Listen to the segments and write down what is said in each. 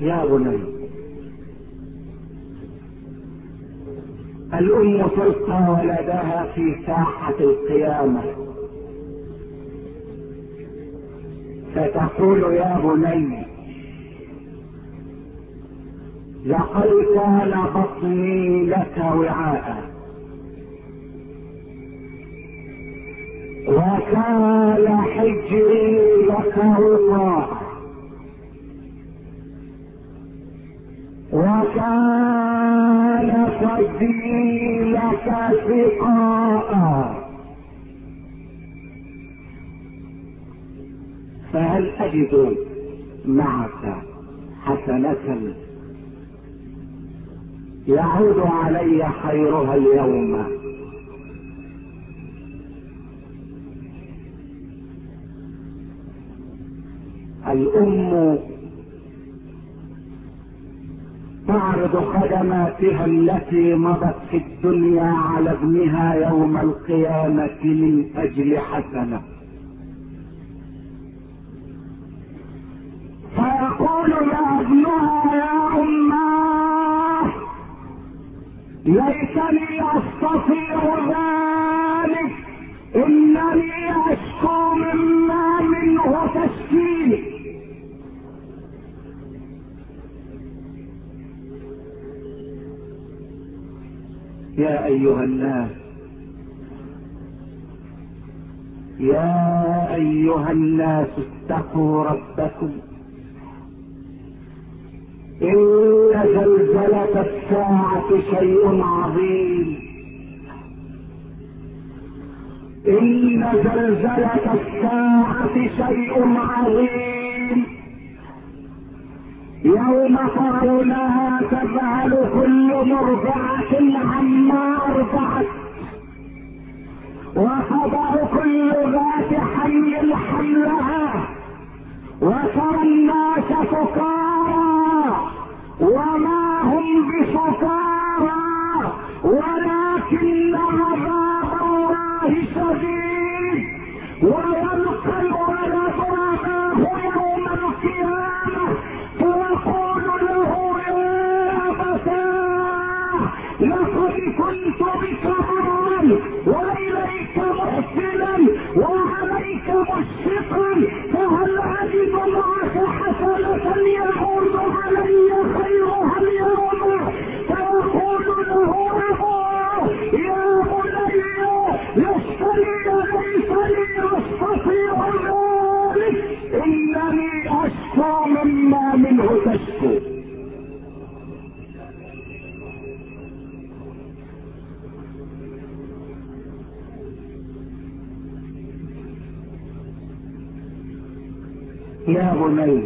يا بني، الأم تلقى ولدها في ساحة القيامة فتقول يا بني لقد كان بطني لك وعاء وكان حجري لك وقاء وكان فدي لك سقاء، فهل أجد معك حسنة يعود علي خيرها اليوم؟ الأم تعرض خدماتها التي مضت في الدنيا على ابنها يوم القيامة من أجل حسنة، فيقول يا ابنها يا أماه ليتني أستطيع ذلك، إنني أشكو مما منه تشكيني. يا أيها الناس، يا أيها الناس اتقوا ربكم، إن زلزلة الساعة شيء عظيم، إن زلزلة الساعة شيء عظيم، يوم ترونها تذهل كل مرضعة عما أرضعت وتضع كل ذات حمل حملها، وترى الناس سكارى وما هم بسكارى ولكن عذاب الله شديد، ويلقى الولد أباه يوم القيامة فيقول له يا أبتاه لقد كنت بك برا وإليك محسنا وعليك مشفقا، فهل أجد معك حسنة يعود علي خيرها اليوم؟ فيقول له أبوه يا بني لست لي ليتني أستطيع ذلك، إنني أشكو مما منه تشكو. يا بني،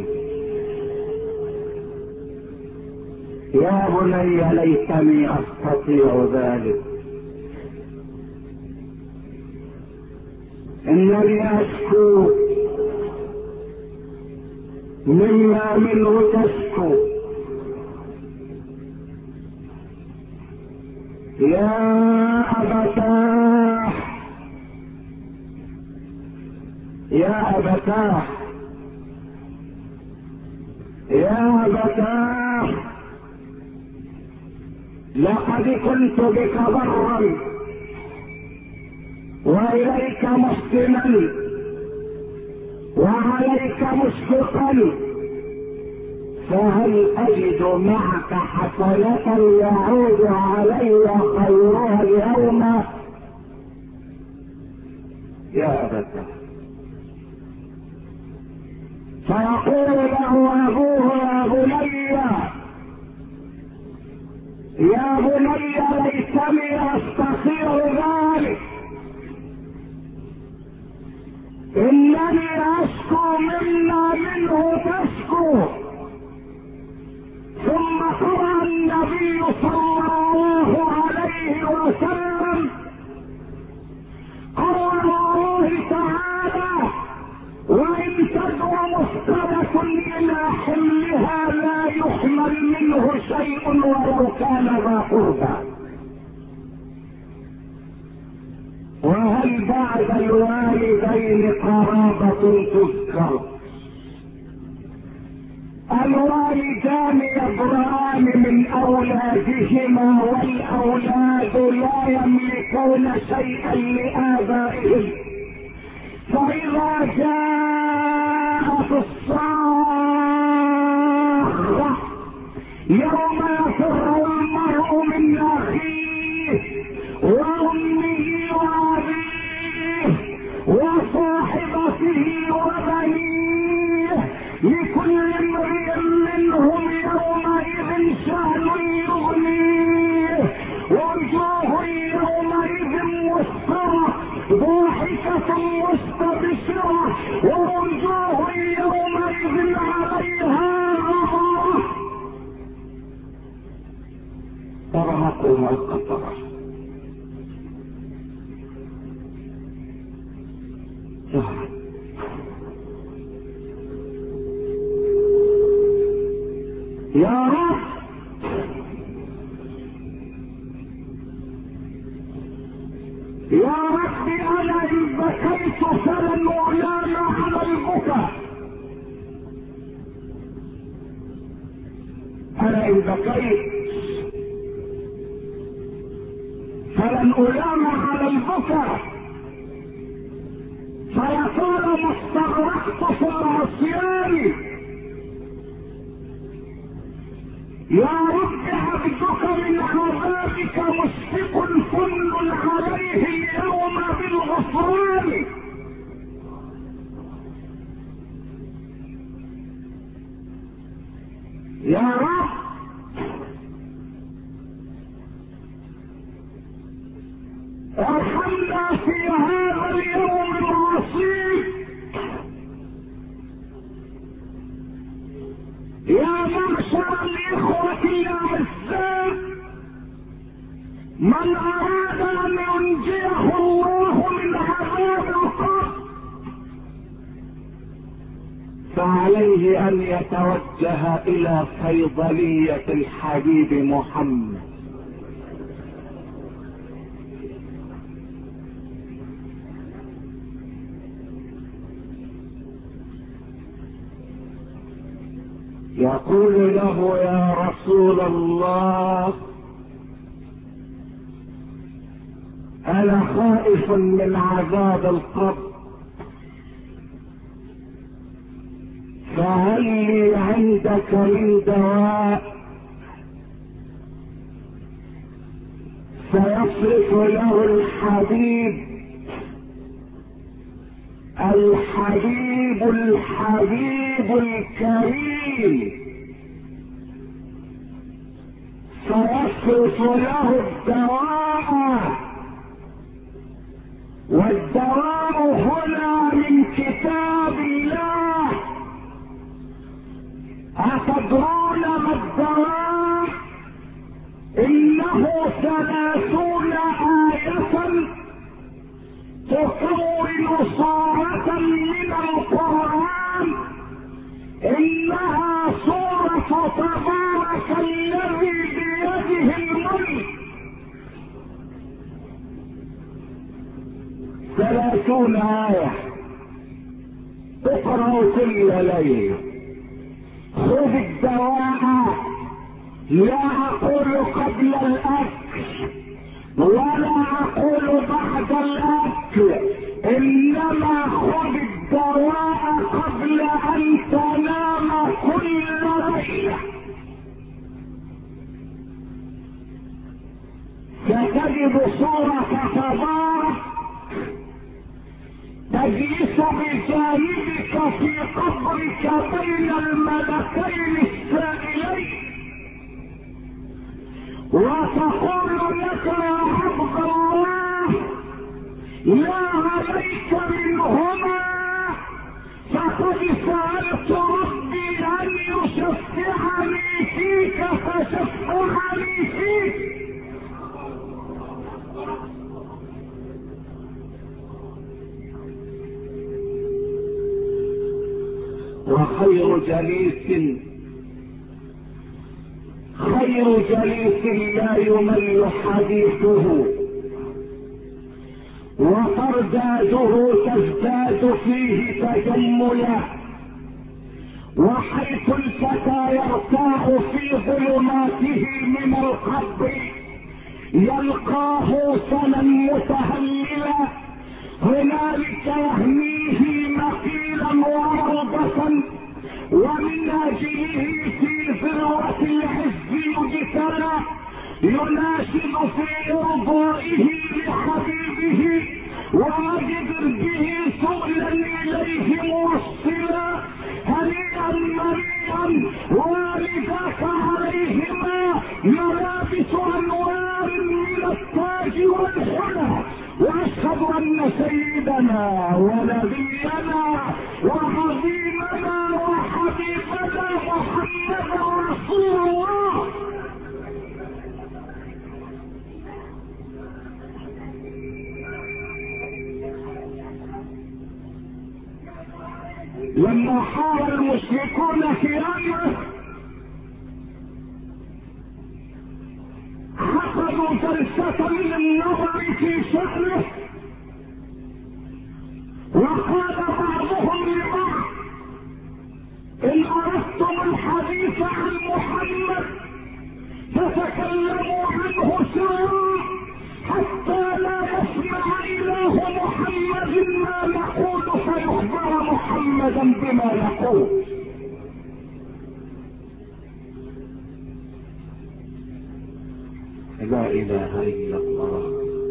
يا بني ليتني أستطيع ذلك، إنني أشكو مما منه تشكو. يا أبتاه، يا أبتاه، يا أبتاه لقد كنت بك برا وإليك محسنا وعليك مشفقا، فهل أجد معك حسنة يعود علي خيرها اليوم؟ يا أبتاه، فيقول له أبوه يا بني ليتني أستطيع ذلك، إنني أشكو مما منه تشكو. ثم قرأ النبي صلى الله عليه وسلم قول الله تعالى وإن تدع مفسدة إلى حملها لا يحمل منه شيء ولو كان ذا قربى. وهل بعد الوالدين قرابة تذكر؟ الوالدان يبرأان من أولادهما والأولاد لا يملكون شيئا لآبائهم، فإذا جاءت الصاخة يوم يفر المرء من أخيه وأمه وأبيه وصاحبته وبنيه لكل امرئ منهم يومئذ شأن يغنيه، ووجوه يومئذ مسفرة ضاحكة مستبشرة ووجوه يومئذ عليها غبرة ترهقها القطرة. يا رب يا رب انا ان بكيت فلن ألام على البكاء، انا ان بكيت فلن ألام على البكاء، فيطالما استغرقت في العصيان. يا رب عبدك من عذابك مشفق فل عليه اليوم بالغفران. يا رب ارحمنا في هذا اليوم العصيب. يا معشر الإخوة الأعزاء، من أراد أن ينجيه الله من عذاب القبر فعليه أن يتوجه إلى صيدلية الحبيب محمد. يقول له يا رسول الله انا خائف من عذاب القبر، فهل لي عندك من دواء؟ فيصرف له الحبيب الحبيب الكريم، فيصرف له الدواء، والدواء هنا من كتاب الله. أتدرون ما الدواء؟ إنه 30 آية تكون صورة من القرآن. إنها سورة تبارك الذي بيده الملك. 30 آية تقرأ كل ليلة. خذ الدواء، لا أقول قبل الأكل ولا أقول بعد الأكل، إنما خذ الدواء قبل أن تنام كل ليلة. ستجد صورة تبارك تجلس بجانبك في قبرك بين الملكين السائلين وتقول لك يا عبد الله لا عليك منهما، فقد سألت ربي أن يشفعني فيك فشفعني فيك. وخير جليس لا يمل حديثه، وترداده تزداد فيه تجملا، وحيث الفتى يرتاح في ظلماته من القبر يلقاه سنا متهللا، هنالك يهنيه مقيلا وروضة، ومن اجله في ذروة العز يجتلى، يناشد في ارضائه لحبيبه واجدر به سؤلا اليه موصلا، هنيئا مريئا والداك عليهما ملابس انوار من التاج والحلى، واشهد ان سيدنا ونبينا وعظيمنا وحبيبنا محمدا رسول الله. لما حاول المشركون في امره عقدوا جلسة للنظر في شأنه، وقال بعضهم لبعض ان اردتم الحديث عن محمد فتكلموا عنه سرا حتى لا يسمع اله محمد ما نقول فيخبر محمدا بما يقول. لا اله الا الله،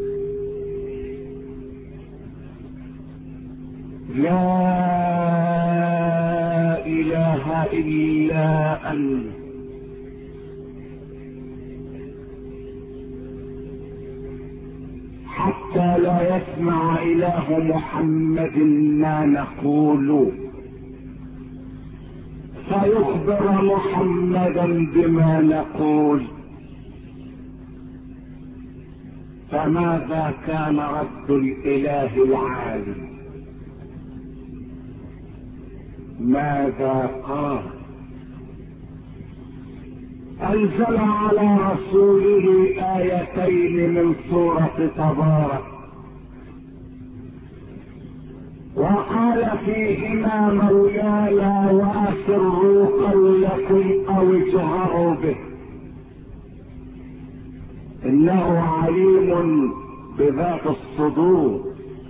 لا اله الا انت، حتى لا يسمع اله محمد ما نقول فيخبر محمدا بما نقول. فماذا كان رد الاله العالي؟ ماذا قال؟ انزل على رسوله ايتين من سورة تبارك، وقال فيهما مولاي واسروا قولكم او اجهروا به انه عليم بذات الصدور،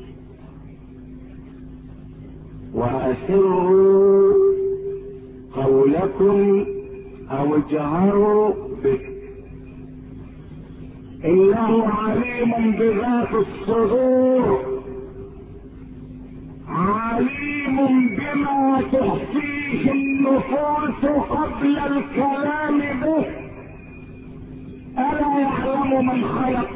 واسروا قولكم او اجهروا به انه عليم بذات الصدور، عليم بما تخفيه النفوس قبل الكلام به. الا يعلم من خلق؟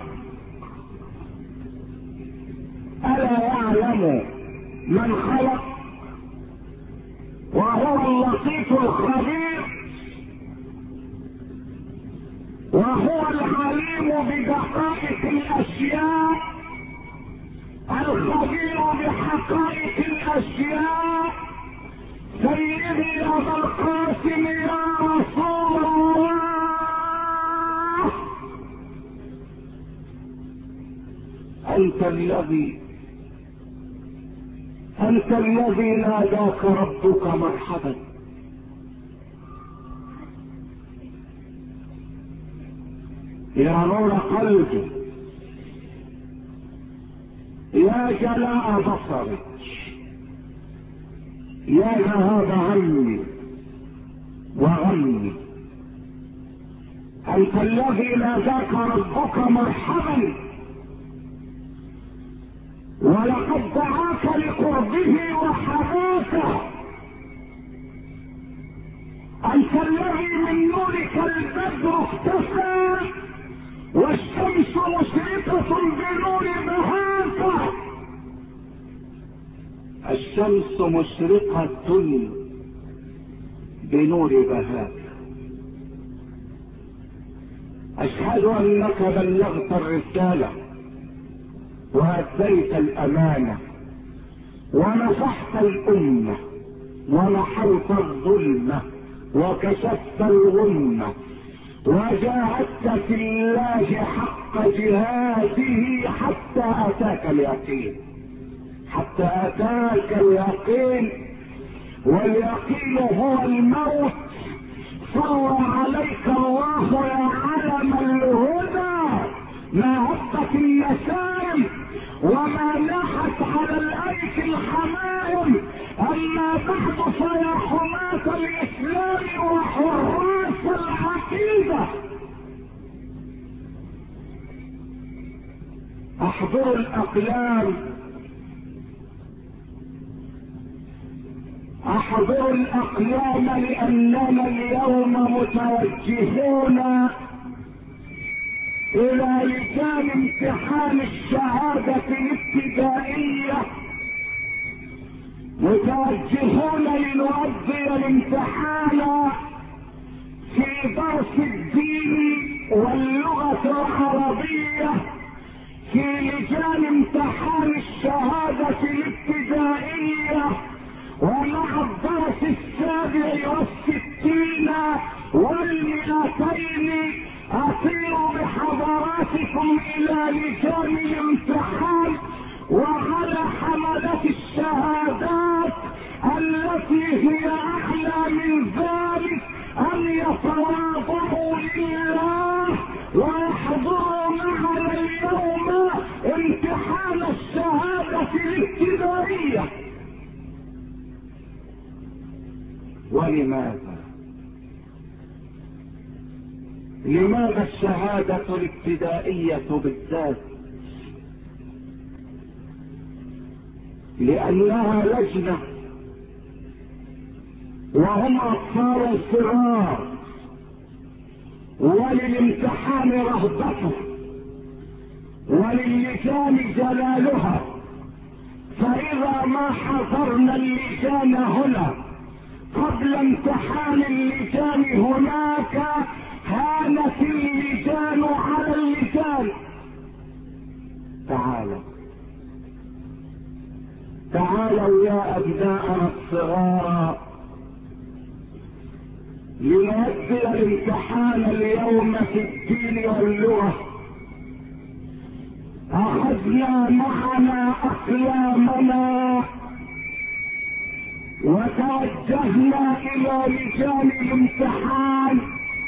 الا يعلم من خلق وهو اللطيف الخبير، وهو العليم بدقائق الاشياء الخبير بحقائق الاشياء. سيدي ابا القاسم يا رسول الله، انت الذي ناداك ربك مرحبا، يا نور قلبي، يا جلاء بصري، يا ذهاب همي وغمي. انت الذي ناداك ربك مرحبا، ولقد دعاك لقربه وحباك. انت الذي من نورك البدر اختفى والشمس مشرقة بنور بهاك. الشمس مشرقة بنور بهاك. اشهد انك بلغت الرسالة واديت الامانة ونصحت الامة ومحوت الظلمة وكشفت الغمة وجاهدت في الله حق جهاده حتى اتاك اليقين، حتى اتاك اليقين. واليقين هو الموت. صلى عليك الله يا علم الهدى، ما هبت النسائم وما لاحت على الايك الحمائم. اما بعد فيا حماة الاسلام وحراس العقيدة، احضروا الاقلام، احضروا الاقلام، لاننا اليوم متوجهون الى لجان امتحان الشهادة الابتدائية، متوجهون لنؤدي الامتحان في درس الدين واللغة العربية في لجان امتحان الشهادة الابتدائية، ومع الدرس 67 و200 أطير بحضراتكم إلى لجان الامتحان وعلى حملة الشهادات التي هي أعلى من ذلك أن يتواضعوا لله ويحضروا معنا اليوم امتحان الشهادة الابتدائية. ولماذا؟ لماذا الشهادة الابتدائية بالذات؟ لأنها لجنة وهم أطفال صغار، وللامتحان رهبته وللجان جلالها، فإذا ما حضرنا اللجان هنا قبل امتحان اللجان هناك هانت اللجان على اللجان. تعالوا يا أبناءنا الصغار لنؤدي الامتحان اليوم في الدين واللغة. أخذنا معنا أقلامنا وتوجهنا إلى لجان الامتحان،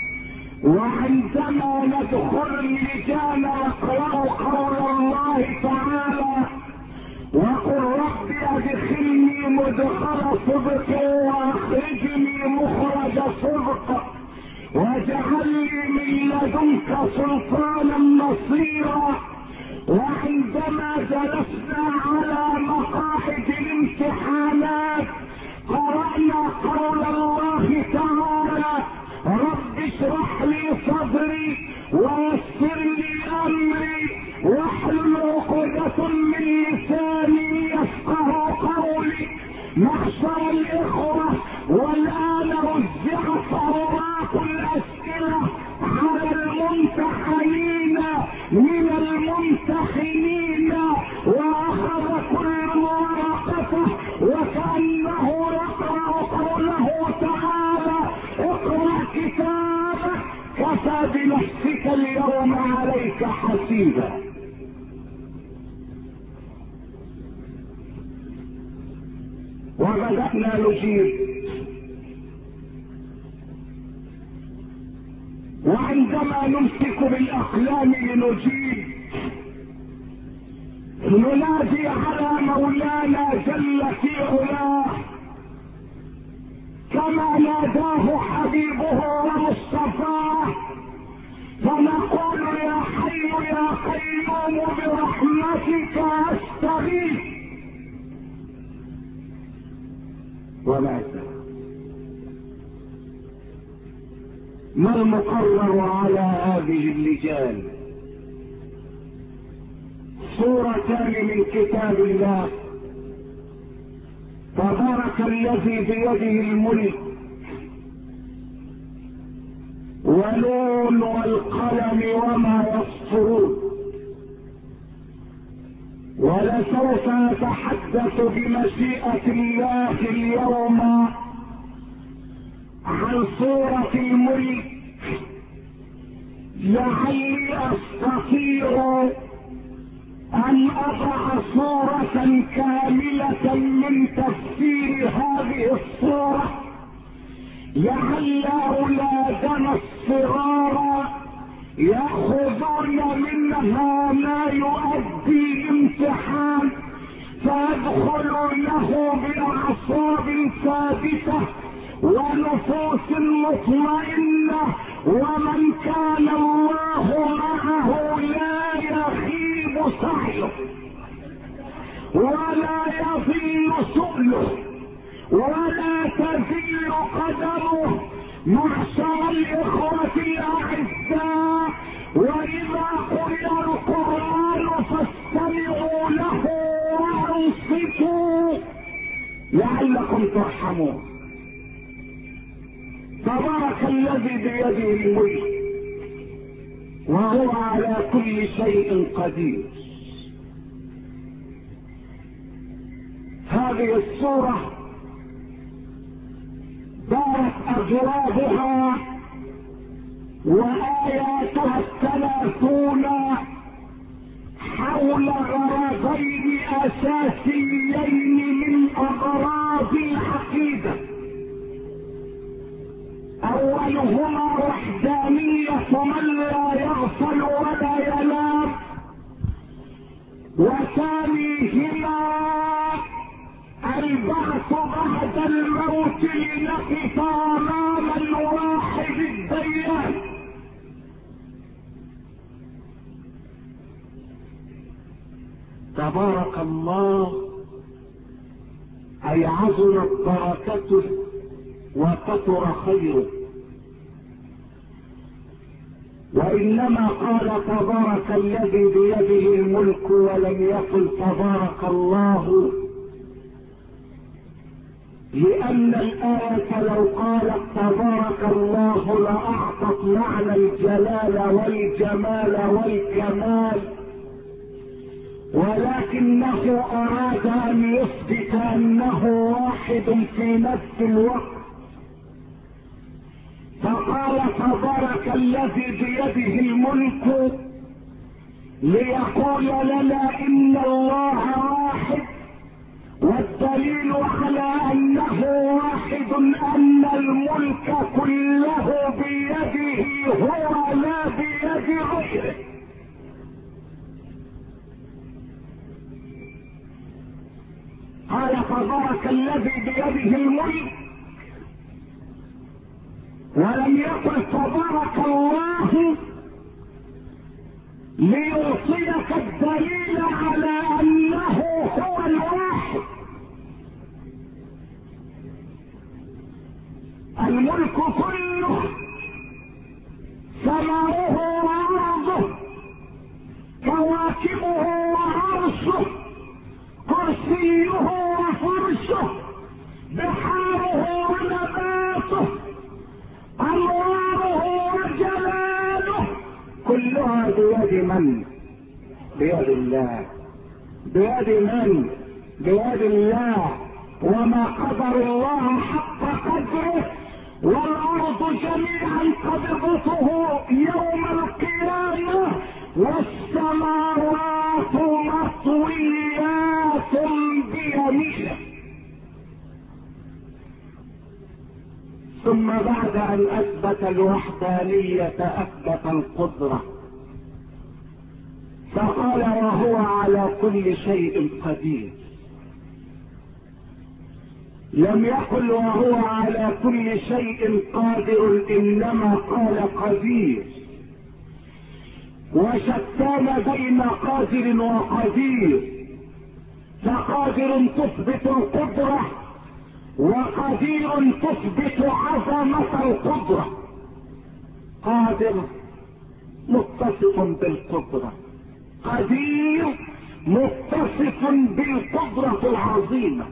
وعندما ندخل اللجان نقرأ قول الله تعالى: وقل رب ادخلني مدخل صدق واخرجني مخرج صدق واجعل لي من لدنك سلطانا نصيرا. وعندما جلسنا على مقاعد الامتحانات قرأنا قول الله تعالى: رب اشرح لي صدري ويسر لي امري واحلل عقدة من لساني يفقه قولي. محشر الاخوة، والان وزعت اوراق الاسئلة على الممتحنين من الممتحنين، واخذ كل ورقته وكأنه يقرأ قوله تعالى: اقرأ كتابك كفى بنفسك اليوم عليك حسيبا. وبدأنا نجيب، وعندما نمسك بالأقلام لنجيب ننادي على مولانا جل في علاه كما ناداه حبيبه ومصطفاه، فنقول: يا حي يا قيوم برحمتك استغيث. وماذا؟ ما المقرر على هذه اللجان؟ سورتان من كتاب الله: تبارك الذي بيده الملك، ونون والقلم وما يسطرون. ولسوف نتحدث بمشيئة الله اليوم عن سورة الملك، لعلي استطيع ان اضع صورة كاملة من تفسير هذه الصورة لعل اولادنا الصغار ياخذون منها ما يؤدي امتحان فيدخلونه باعصاب ثابتة ونفوس مطمئنة، ومن كان الله معه لا يخيب سعيه ولا يضل سؤله ولا تزل قدمه. معشر الاخوة الاعزاء، واذا قرئ القرآن فاستمعوا له وانصتوا لعلكم ترحمون. تبارك الذي بيده الملك وهو على كل شيء قدير. هذه السورة دارت أجرابها وآياتها 30 حول غرضين أساسيين من أغراض العقيدة. أولهما وحدانية من لا يغفل ولا ينام، وثانيهما البعث بعد الموت لنقف امام الواحد الديان. تبارك الله، اي عظمت بركته وكثر خيره. وانما قال تبارك الذي بيده الملك ولم يقل تبارك الله، لأن الآية لو قالت تبارك الله لأعطت معنى الجلال والجمال والكمال، ولكنه أراد أن يثبت أنه واحد في نفس الوقت، فقال تبارك الذي بيده الملك ليقول لنا إن الله واحد. والدليل على انه واحد ان الملك كله بيده هو لا بيد غيره. قال تبارك الذي بيده الملك ولم يقل تبارك الله ليوصلك الدليل على انه هو الواحد. الملك كله سماؤه وارضه، كواكبه وعرشه، كرسيه وفرشه، بحاره ونباته، انواره وجلاله، كلها بيد من؟ بيد الله. بيد من؟ بيد الله. وما قدر الله حق قدره، والارض جميعا قبضته يوم القيامة، والسماوات مطويات بيمينه. ثم بعد ان اثبت الوحدانية اثبت القدرة، فقال وهو على كل شيء قدير. لم يقل وهو على كل شيء قادر، انما قال قدير. وشتان بين قادر وقدير، فقادر تثبت القدرة، وقدير تثبت عظمة القدرة. قادر متصف بالقدرة، قدير متصف بالقدرة العظيمة.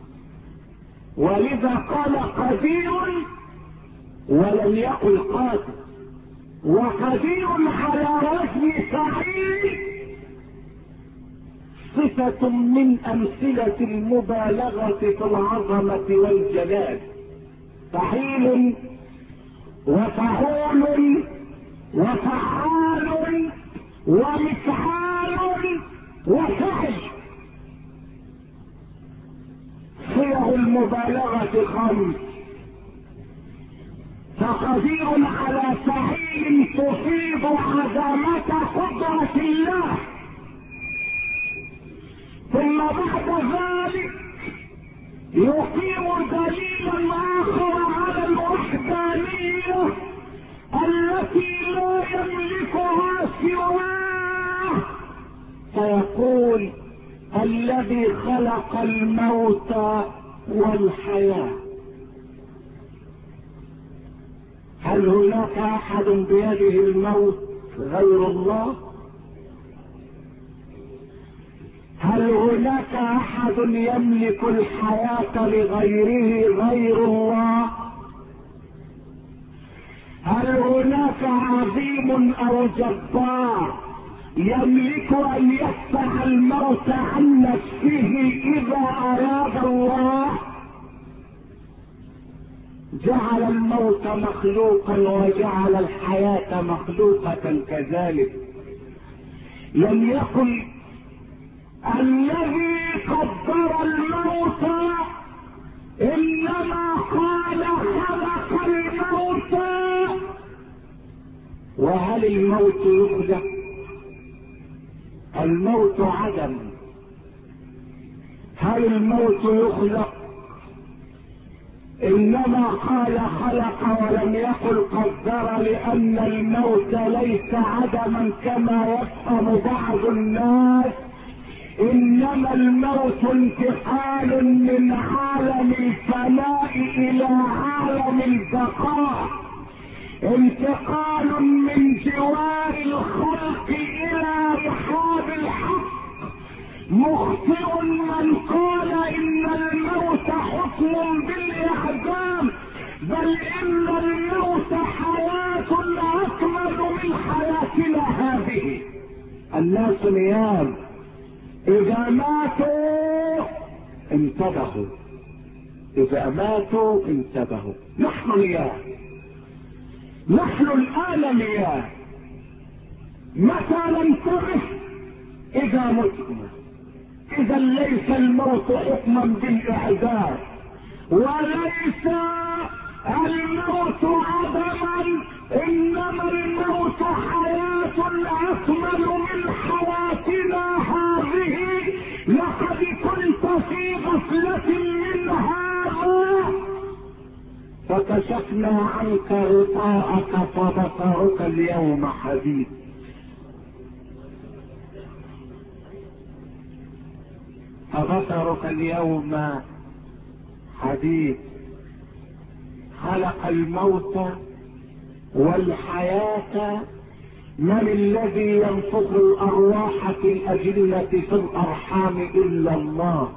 ولذا قال قدير ولم يقل قادر. وقدير على وزن فعيل صفة من امثلة المبالغة في العظمة والجلال. فعيل وفعول وفعال ومفعال الشمس، فقدير على فعيل تفيض عظمة قدرة الله. ثم بعد ذلك يقيم دليلا آخر على الوحدانية التي لا يملكها سواه، فيقول الذي خلق الموت والحياة. هل هناك احد بيده الموت غير الله؟ هل هناك احد يملك الحياة لغيره غير الله؟ هل هناك عظيم او جبار يملك ان يدفع الموت عن نفسه اذا اراد الله؟ جعل الموت مخلوقا وجعل الحياة مخلوقة كذلك. لم يقل الذي قدر الموت، انما قال خلق الموت. وهل الموت يخلق؟ الموت عدم. هل الموت يخلق؟ انما قال خلق ولم يقل قدر، لان الموت ليس عدما كما يفهم بعض الناس، انما الموت انتقال من عالم الفناء الى عالم البقاء، انتقال من جوار الخلق الى رحاب الحق. مخطئ من قال ان الموت حكم بالاعدام، بل ان الموت حياة اكمل من حياتنا هذه. الناس نيام، اذا ماتوا انتبهوا، اذا ماتوا انتبهوا. نحن نيام، نحن الان نيام. متى ننتبه؟ اذا متنا. اذا ليس الموت حكما بالاعدام، وليس الموت عدما، انما الموت حياة اكمل من حياتنا هذه. لقد كنت في غفلة من هذا فكشفنا عنك غطاءك فبصرك اليوم حديد. فبصرك اليوم حديد. خلق الموت والحياة. من الذي ينفخ الارواح في الاجنة في الارحام الا الله؟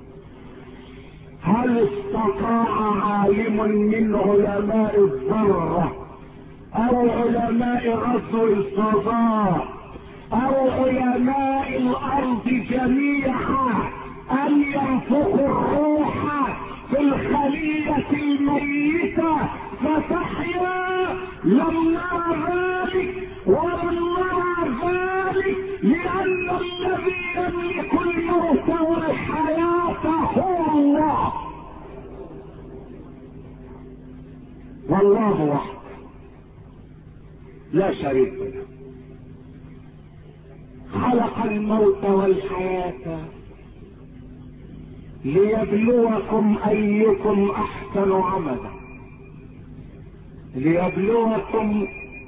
هل استطاع عالم من علماء الذرة او علماء غزو الفضاء او علماء الارض جميعا ان ينفخوا الروح في الخلية الميتة فتحيا؟ لم نرى ذلك ولم نرى ذلك، لان الذي يملك الموت والحياة هو الله، والله وحده لا شريك له. خلق الموت والحياة ليبلوكم ايكم احسن عملا، ليبلوكم،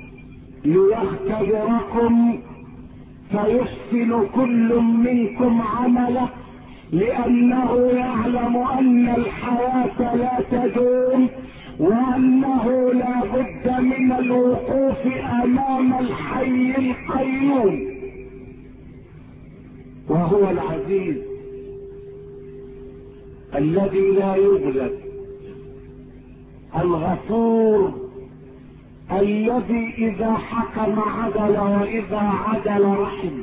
ليختبركم، فيحسن كل منكم عمله، لانه يعلم ان الحياة لا تدوم، وانه لا بد من الوقوف امام الحي القيوم، وهو العزيز الذي لا يغلب، الغفور الذي اذا حكم عدل واذا عدل رحم.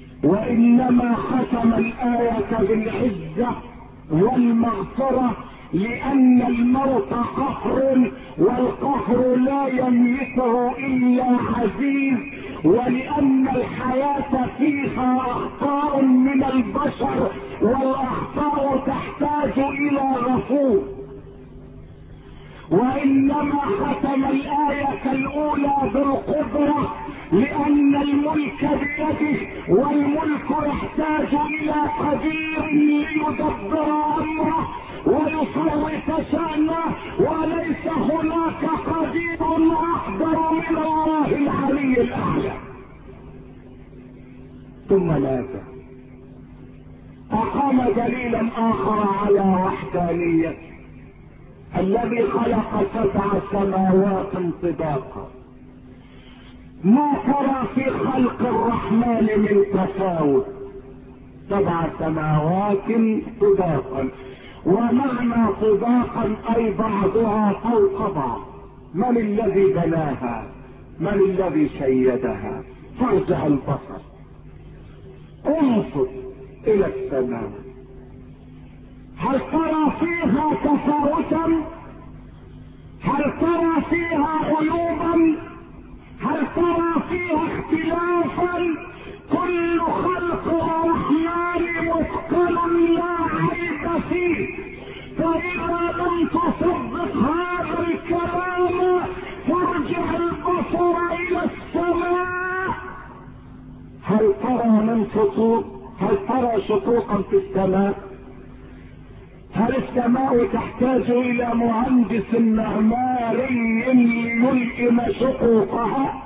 وانما ختم الآية بالعزة والمغفرة لان الموت قهر، والقهر لا يملكه الا عزيز، ولان الحياة فيها اخطاء من البشر، والاخطاء تحتاج الى غفور. وانما ختم الاية الاولى بالقدرة لان الملك بيده، والملك يحتاج الى قدير ليدبر امره ويصرف شأنه، وليس هناك قدير اقدر من الله العلي الاعلى. ثم ماذا؟ اقام دليلا اخر على وحدانيته، الذي خلق 7 سماوات طباقا، ما ترى في خلق الرحمن من تفاوت، 7 سماوات طباقا، ومعنى طباقا اي بعضها فوق بعض. من الذي بناها؟ من الذي شيدها؟ فارجع البصر، انظر الى السماء، هل ترى فيها تفاوتا؟ هل ترى فيها عيوبا؟ هل ترى فيها اختلافا؟ كل خلق الرحمن متقن لا عيب فيه. فإذا لم تصدق هذا الكلام فارجع البصر إلى السماء، هل ترى من شقوق؟ هل ترى شقوقا في السماء؟ هل السماء تحتاج الى مهندس معماري ليلئم شقوقها؟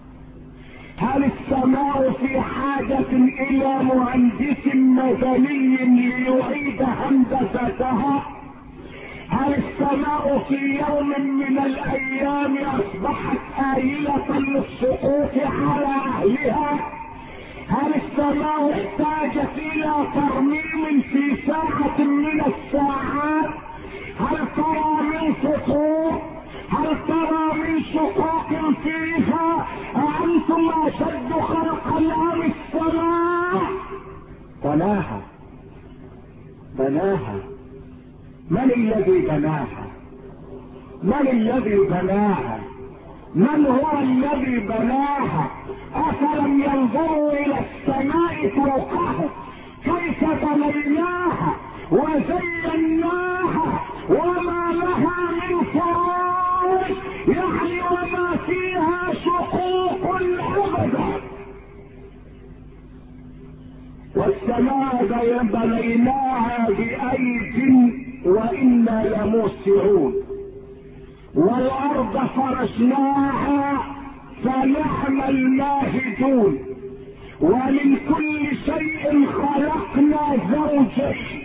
هل السماء في حاجة الى مهندس مدني ليعيد هندستها؟ هل السماء في يوم من الايام اصبحت آيلة للسقوط على اهلها؟ هل السماء احتاجت الى ترميم في ساعة من الساعات؟ هل ترى من سقوط؟ هل ترى من شقوق فيها؟ أأنتم اشد خلقا ام السماء؟ بناها، بناها. من الذي بناها؟ من الذي بناها؟ من هو الذي بناها؟ افلم ينظروا الى السماء فوقهم كيف بنيناها وزيناها وما لها من فروج، يعني وما فيها شقوق ابدا. والسماء بنيناها بايد وانا لموسعون، والارض فرشناها فنعم الماهدون، ومن كل شيء خلقنا زوجين،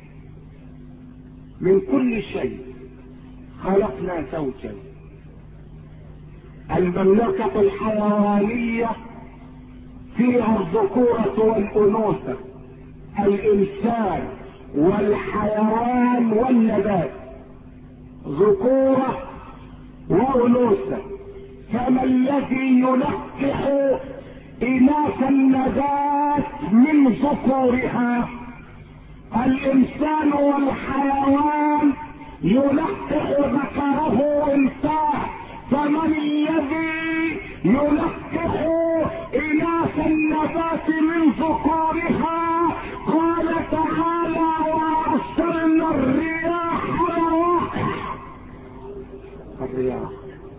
من كل شيء خلقنا زوجين. المملكة الحيوانية فيها الذكورة والانوثة، الانسان والحيوان والنبات، ذكورة وانوثة. فما الذي يلقح اناث النبات من ذكورها؟ الانسان والحيوان يلقح ذكره انثاه. فمن الذي يلقح اناث النبات من ذكورها؟ قال تعالى وارسلنا الرياح لواقح. الرياح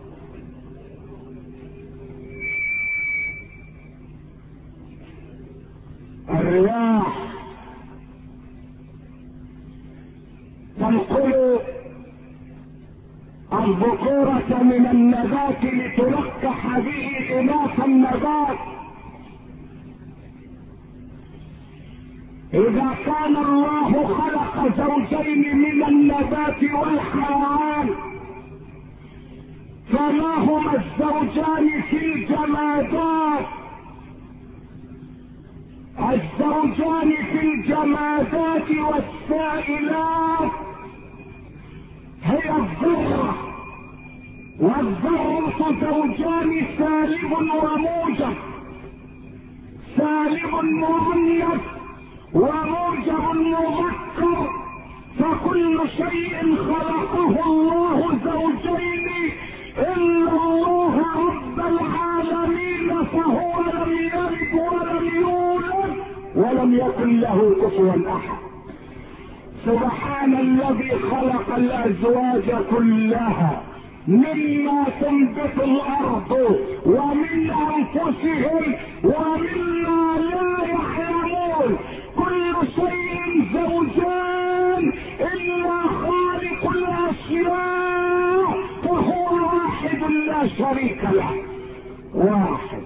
الرياح تنقل الذكورة من النبات لتلقح به اناث النبات. اذا كان الله خلق زوجين من النبات والحيوان، فما هما الزوجان في الجمادات؟ الزوجان في الجمادات والسائلات هي الذرة، والذرة زوجان سالب وموجب، سالب مؤنث وموجب مذكر. فكل شيء خلقه الله زوجين الا الله رب العالمين، فهو لم يلد ولم يولد ولم يكن له كفوا احد. سبحان الذي خلق الازواج كلها مما تنبت الارض ومن انفسهم ومما لا يعلمون، كل شيء زوجان الا خالق الاشياء فهو واحد لا شريك له، واحد.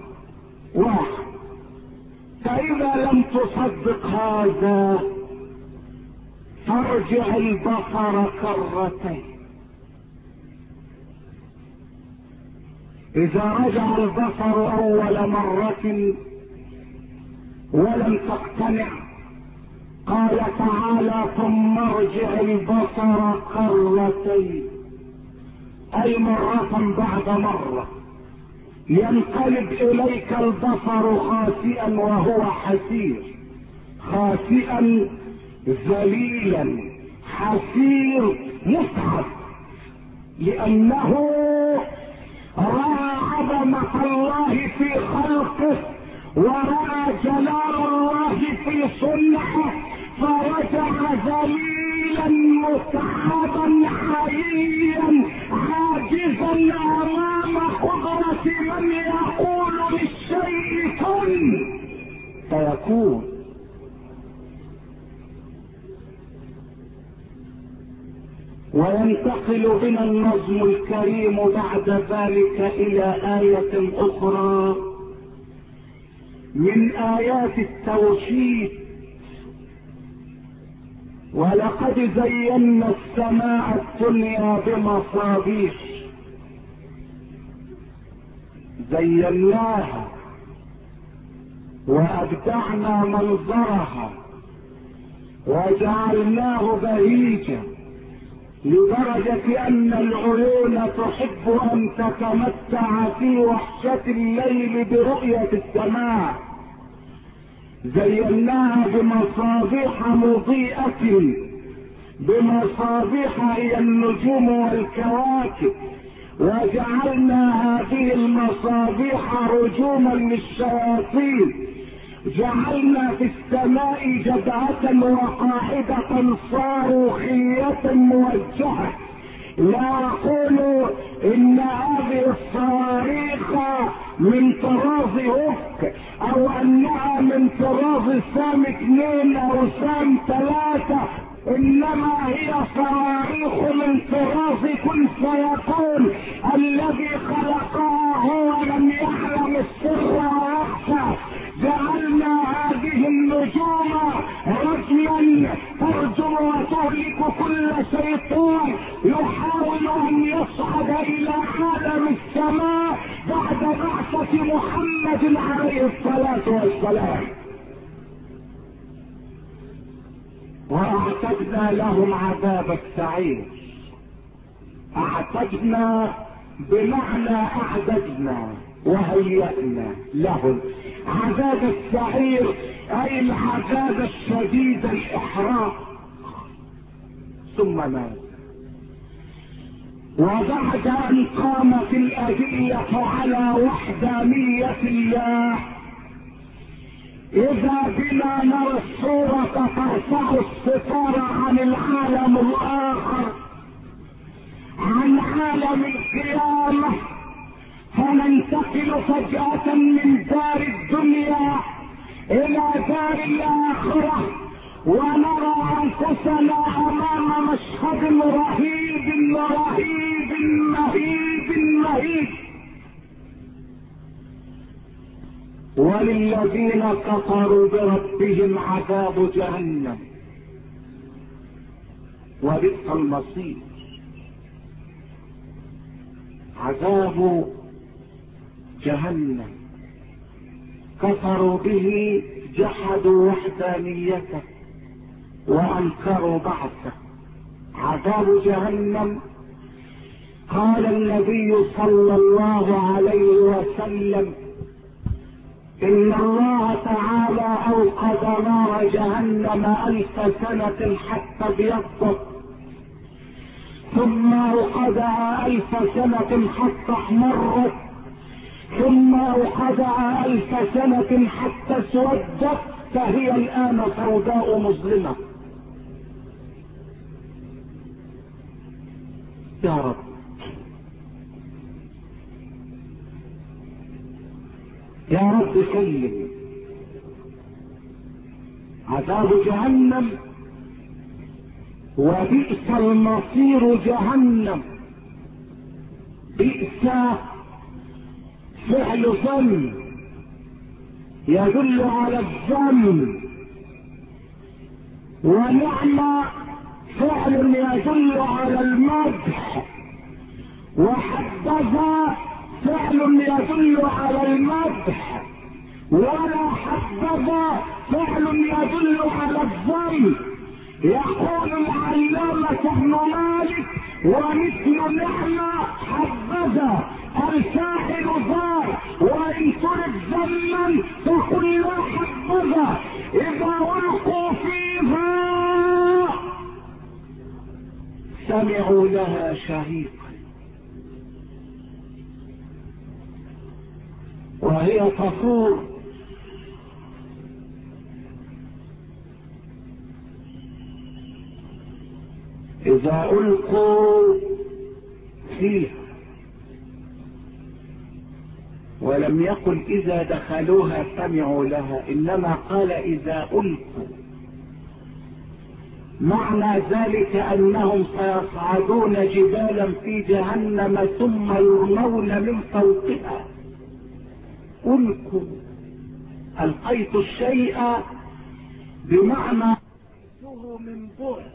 فاذا لم تصدق هذا فارجع البصر كرتين. اذا رجع البصر اول مرة ولم تقتنع قال تعالى ثم ارجع البصر كرتين، اي مرة بعد مرة ينقلب اليك البصر خاسئا وهو حسير، خاسئا ذليلا حسير متعب، لانه رأى عظمة الله في خلقه ورأى جلال الله في صنعه، فرجع ذليلا متعبا حييا عاجزا امام قدرة من يقول للشيء كن فيكون. وينتقل بنا النظم الكريم بعد ذلك الى آية اخرى من آيات التوحيد: ولقد زينا السماء الدنيا بمصابيح، زيناها وابدعنا منظرها وجعلناه بهيجا، لدرجة ان العيون تحب ان تتمتع في وحشة الليل برؤية السماء. زيناها بمصابيح مضيئة، بمصابيح هي النجوم والكواكب، وجعلنا هذه المصابيح رجوما للشياطين، جعلنا في السماء جدعة وقاعدة صاروخية موجهة. لا اقول ان هذه الصواريخ من طراز هوك او انها من طراز سام 2 او سام 3، انما هي صواريخ من طراز كن فيكون الذي خلقها هو لم يعلم السر واخفى. جعلنا هذه النجوم رجلا ترجم وتهلك كل شيطان يحاول ان يصعد الى عالم السماء بعد بعثة محمد عليه الصلاة والسلام. واعتدنا لهم عذاب السعير. اعتدنا بمعنى اعددنا وهيئنا لهم عذاب السعير، اي العذاب الشديد الاحراق. ثم مات. وبعد ان قامت الادلة على وحدانية الله، اذا بنا نرى الصورة ترفع الستار عن العالم الاخر، عن عالم القيامة، فننتقل فجأة من دار الدنيا الى دار الاخرة، ونرى انفسنا امام مشهد رهيب رهيب مهيب مهيب. وللذين كفروا بربهم عذاب جهنم وبئس المصير. عذاب جهنم كفروا به، جحدوا وحدانيته وانكروا بعثه. عذاب جهنم قال النبي صلى الله عليه وسلم: إن الله تعالى أوقد نار جهنم 1000 سنة حتى ابيضت، ثم أوقدها 1000 سنة حتى احمرت، ثم أوقدها 1000 سنة حتى اسودت، فهي الآن سوداء مظلمة. يا رب، يا رب سلم. عذاب جهنم وبئس المصير جهنم. بئس فعل ذم يدل على الذم، ونعم فعل يدل على المدح، وحبذا فعل يدل على المدح، ولا حبذا فعل يدل على الذم. يقول العلامة ابن مالك: ومثل نعمة حبذا الفاعل ذا، وإن ترد ذما فقل لا حبذا. إذا ألقوا فيها سمعوا لها شهيقا وهي تفور. إذا ألقوا فيها، ولم يقل إذا دخلوها سمعوا لها، إنما قال إذا ألقوا. معنى ذلك أنهم سيصعدون جبالا في جهنم ثم يرمون من فوقها. ألقوا، ألقيت الشيء بمعنى من بعد،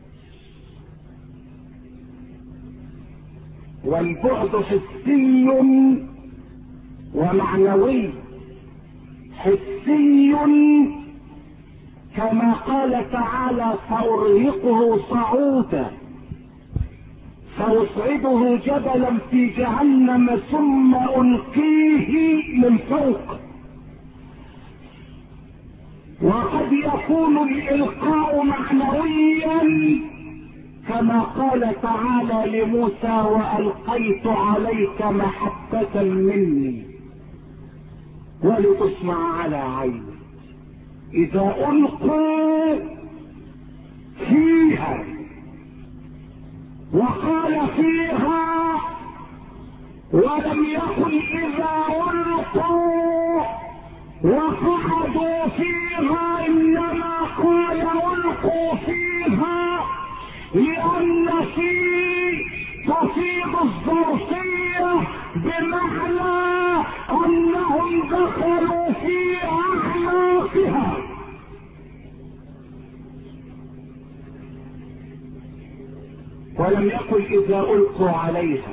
والبعد حسي ومعنوي. حسي كما قال تعالى: سأرهقه صعودا، سأصعده جبلا في جهنم ثم ألقيه من فوق. وقد يكون الإلقاء معنويا كما قال تعالى لموسى: وألقيت عليك محبة مني ولتصنع على عيني. إذا ألقوا فيها، وقال فيها ولم يقل إذا ألقوا وقعدوا فيها، إنما قال ألقوا فيها، لأن في تفيد الظرفية بمعنى أنهم دخلوا في أعماقها. ولم يقل إذا ألقوا عليها،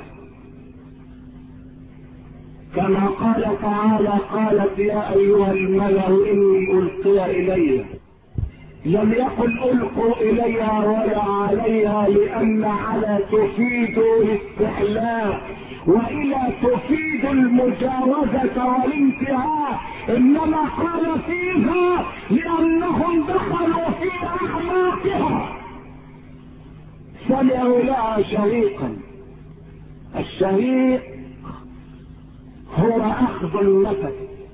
كما قال تعالى: قالت يا أيها الملأ إني ألقي إلي. لم يقل ألقوا إليها ولا عليها، لأن على تفيد الاستحلال، وإلى تفيد المجاوزة والانتهاء، إنما قال فيها لأنهم دخلوا في أعماقها. سمعوا لها شهيقا. الشهيق هو أخذ النفس،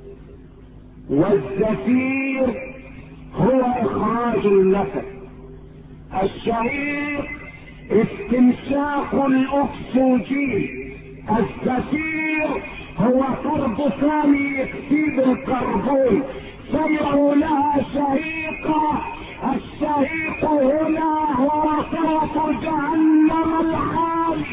والزفير هو إخراج النفس. الشهيق استنشاق الأكسجين، الزفير هو طرد ثاني أكسيد الكربون. سمعوا لها شهيقا. الشهيق هنا هو صوت جهنم العالي.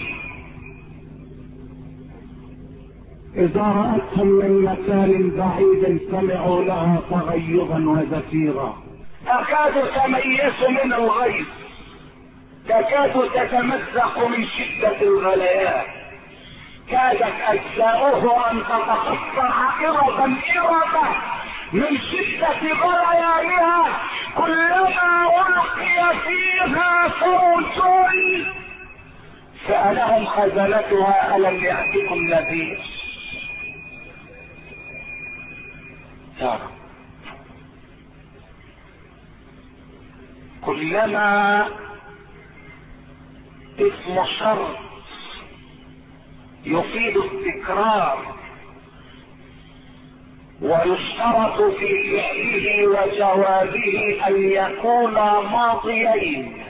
إذا رأتهم من مكان بعيد سمعوا لها تغيظا وزفيرا. تكاد تميز من الغيظ، تكاد تتمزق من شدة الغليان، كادت أجزاؤه أن تتقطع إربا إربا من شدة غليانها. كلما ألقي فيها فوج سألهم خزنتها: ألم يأتكم نذير؟ يا رب. كلما اسم شرط يفيد التكرار ويشترط في فعله وجوابه ان يكونا ماضيين،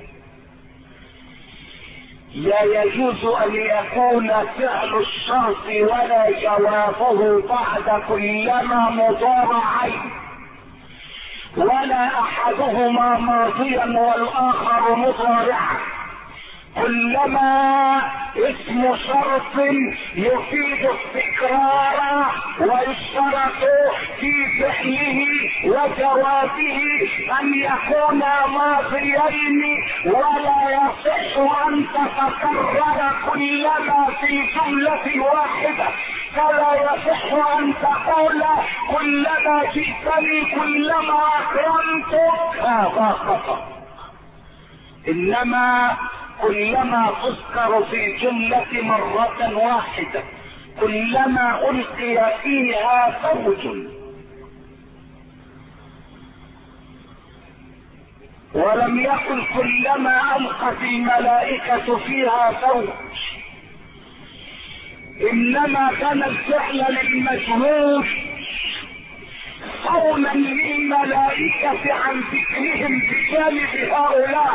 لا يجوز ان يكون فعل الشرط ولا جوابه بعد كلما مضارعين، ولا احدهما ماضيا والاخر مضارعا. كلما اسم شرط يفيد التكرار ويشترط في فعله وجوابه ان يكونا ماضيين، ولا يصح ان تتكرر كلما في جملة واحدة، فلا يصح ان تقول كلما جئتني كلما اكرمتك، هذا خطأ. انما كلما تذكر في جملة مرة واحدة، كلما ألقي فيها فوج، ولم يقل كلما ألقت الملائكة فيها فوج، إنما كان الفعل للمجهول صونا للملائكة عن ذكرهم بجانب هؤلاء.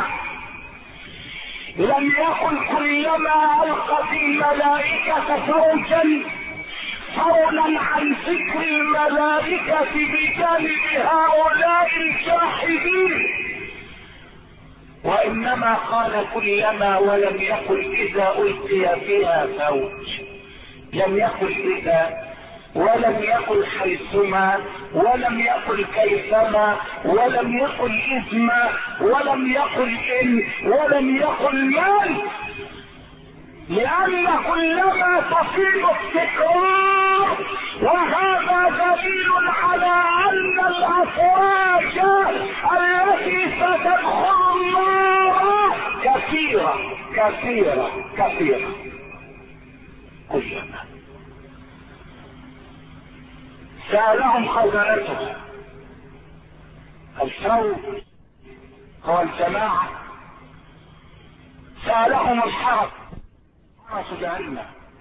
لم يقل كلما ألقت الملائكة فوجا صونا عن ذكر الملائكة بجانب هؤلاء الجاحدين، وإنما قال كلما ولم يقل إذا ألقي فيها فوج. لم يقل إذا، ولم يقل حيثما، ولم يقل كيفما، ولم يقل إذما، ولم يقل إن، ولم يقل من، لأن كلما تفيد التكرار، وهذا دليل على أن الأفواج التي ستدخل النار كثيرة كثيرة كثيرة. كلما سألهم خزنته، الفوج هو الجماعة، سألهم الحرس، حرس جهنم،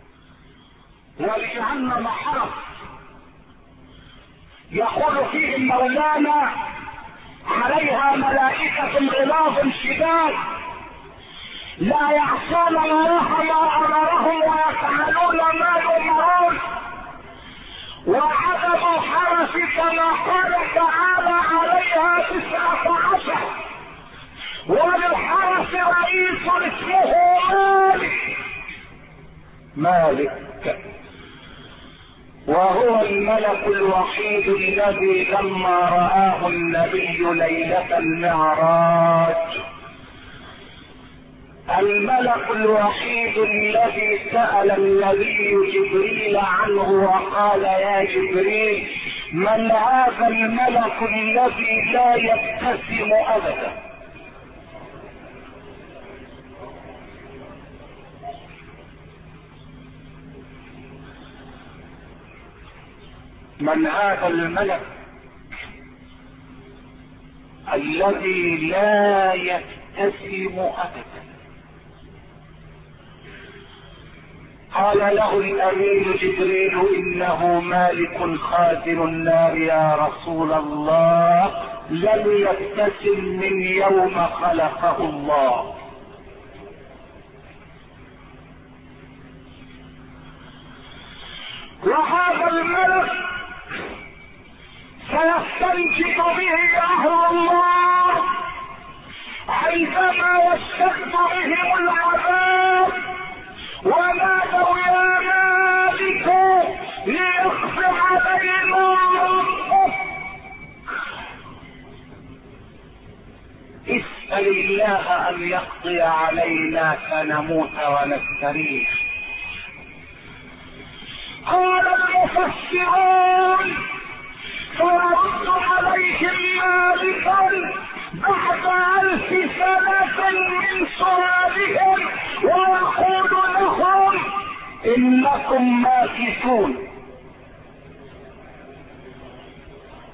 ولجهنم حرس يقول فيهم مولانا عليها ملائكة غلاظ شداد لا يعصون الله ما أمرهم ويفعلون ما يؤمرون. وعدد الحرس كما قال تعالى عليها 19، وللحرس رئيس اسمه مالك، وهو الملك الوحيد الذي لما رآه النبي ليلة المعراج، الملك الوحيد الذي سأل النبي جبريل عنه وقال يا جبريل من هذا الملك الذي لا يبتسم أبدا؟ من هذا الملك الذي لا يبتسم أبدا؟ قال له الأمين جبريل إنه مالك خازن النار يا رسول الله، لم يبتسم من يوم خلقه الله. وهذا الملك سيستنجد به أهل الله عندما يشتد بهم العذاب، ونادوا يا مالك ليقضي علينا ربك. اسأل الله أن يقضي علينا فنموت ونستريح. قال المفسرون فيرد عليهم مالكا بعد 1000 سنة من سؤالهم ويقول لهم إنكم ماكثون.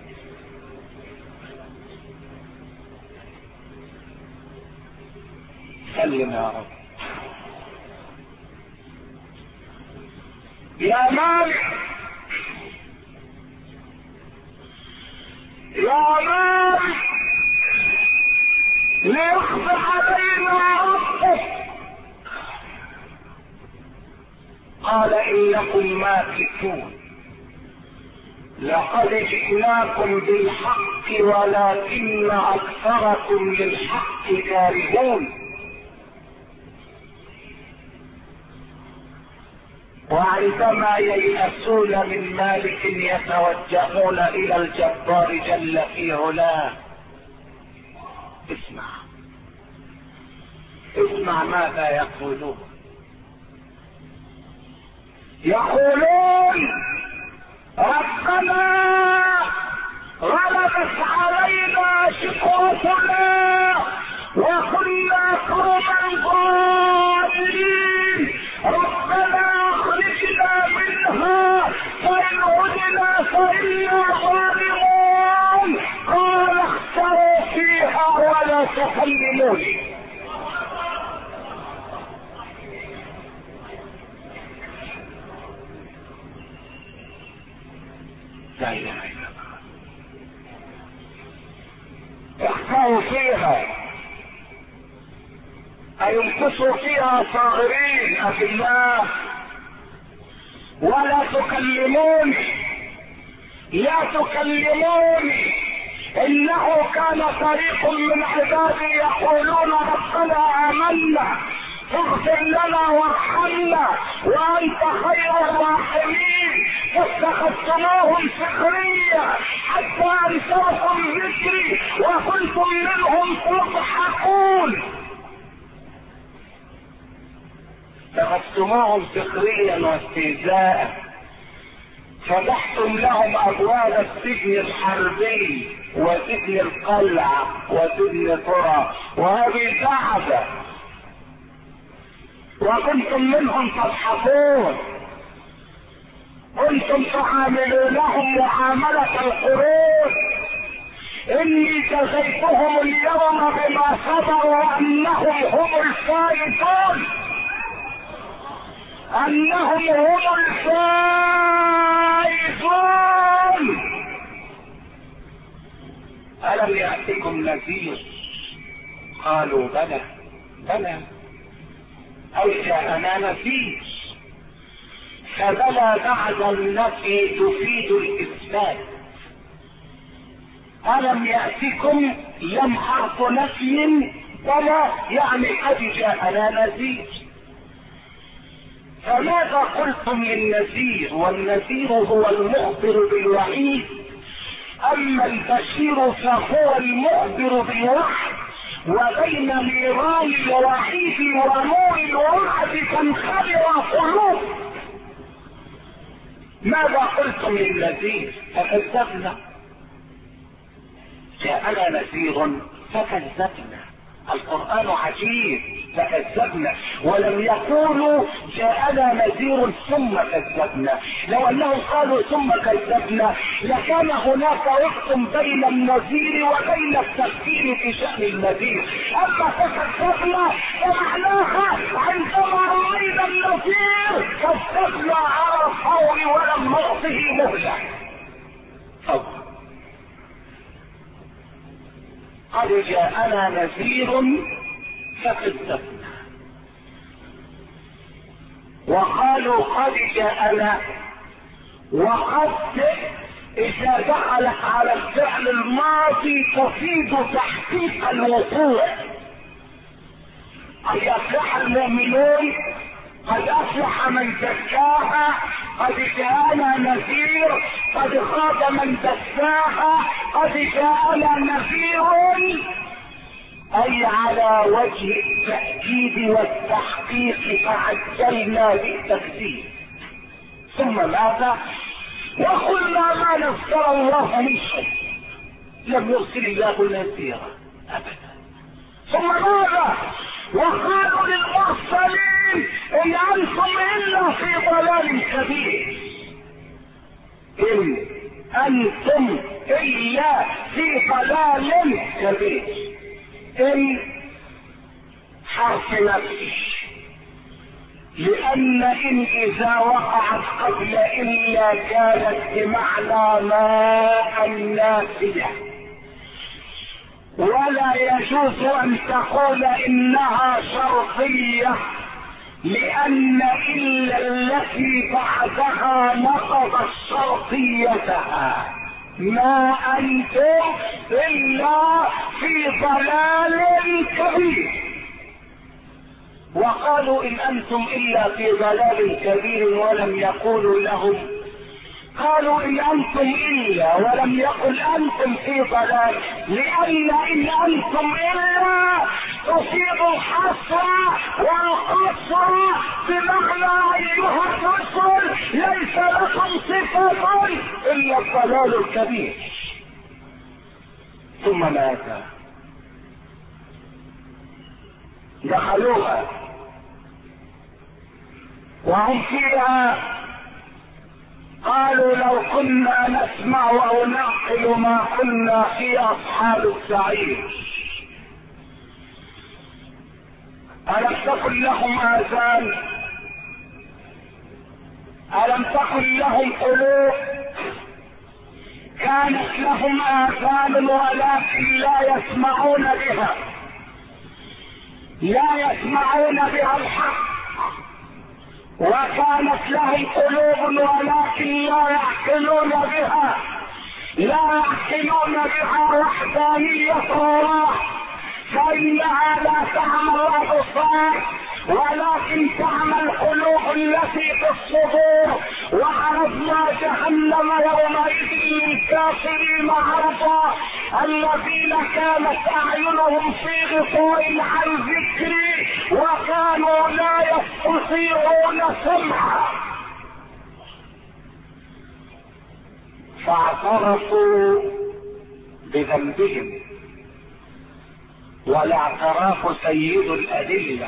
سلم يا رب. يا مالك يا مالك ليقضي علينا ربك. قال انكم ماكثون، لقد جئناكم بالحق ولكن اكثركم للحق كارهون. وعندما ييأسون من مالك يتوجهون الى الجبار جل في علاه. اسمع ماذا يقولون. يقولون ربنا غلبت علينا شقوتنا وكنا قوما ضالين، ربنا اخرجنا منها فإن عدنا فإنا ظالمون. قال اخسروا فيها ولا تكلموني. لا اله الا الله. اخفوا فيها اي امكثوا فيها صاغرين في الله ولا تكلموني، لا تكلموني. انه كان فريق من عبادي يقولون ربنا امنا اغفر لنا وارحمنا وانت خير الراحمين، فاتخذتموهم سخريا حتى انسوكم ذكري وكنتم منهم تضحكون. اتخذتموهم سخريا واستهزاء، فتحتم لهم ابواب السجن الحربي وسجن القلعه وسجن قرى وهذه صعبه، وكنتم منهم تضحكون. كنتم تعاملونهم معامله القرود. اني جزيتهم اليوم بما صبروا انهم هم الفائزون، انهم هم الفائزون. الم يأتكم نذير؟ قالوا بلى بلى اي جاءنا نذير. فبلى بعد النفي تفيد الاثبات. الم يأتكم لم حرف نفي، بلى يعني قد جاءنا نذير. فماذا قلتم للنذير؟ والنذير هو المخبر بالوعيد، اما البشير فهو المخبر بالوعد، وبين نيران الوعيد ونور الوعد تنخبر قلوب. ماذا قلتم للنذير؟ فكذبنا. جاءنا نذير فكذبنا. القرآن عجيب. فكذبنا، ولم يقولوا جاءنا نذير ثم كذبنا. لو انهم قالوا ثم كذبنا لكان هناك وقت بين النذير وبين التفكير في شأن النذير. اما فكذبنا فمعناها عندما رأينا النذير كذبنا على الفور ولم نعطه مهلة. قد جاءنا نذير فكذبنا. وقالوا قد جاءنا، وقد اذا دخلت على الفعل الماضي تفيد تحقيق الوقوع. قد افلح المؤمنون، قد افلح من زكاها، قد جاءنا نذير، قد خاب من دساها، قد جاءنا نذير، اي على وجه التأكيد والتحقيق فعجلنا بالتكذيب. ثم ماذا؟ وقلنا ما نزل الله من شيء، لم يرسل الله نذيرا ابدا. ثم ماذا؟ وقالوا للمرسلين ان انتم الا في ضلال كبير. ان انتم الا في ضلال كبير. ان حرف نفي، لأن إن إذا وقعت قبل إلا كانت بمعنى ماء نافية، ولا يجوز أن تقول إنها شرطية، لأن إلا التي بعدها نقضت شرطيتها. ما أنتم إلا في ضلال كبير. وقالوا إن أنتم إلا في ضلال كبير ولم يقولوا لهم، قالوا إن أنتم إلا ولم يقل أنتم في ضلال، لأن إن أنتم إلا تصيب الحصر والقصر، بمعنى أيها الرسل ليس لكم صفة إلا الضلال الكبير. ثم ماذا؟ دخلوها وهم فيها قالوا لو كنا نسمع او نعقل ما كنا في اصحاب السعير. الم تكن لهم اذان؟ الم تكن لهم قلوب؟ كانت لهم اذان ولكن لا يسمعون بها، لا يسمعون بها الحق. وكانت لهم قلوب ولكن لا يعقلون بها، لا يعقلون بها وحدانية الله، فإنها لا تعمى الأبصار ولكن تعمى القلوب التي في الصدور. وعرضنا جهنم يومئذ للكافرين عرضا، الذين كانت أعينهم في غطاء عن ذكري وكانوا لا يستطيعون سمعا. فاعترفوا بذنبهم، والاعتراف سيد الأدلة.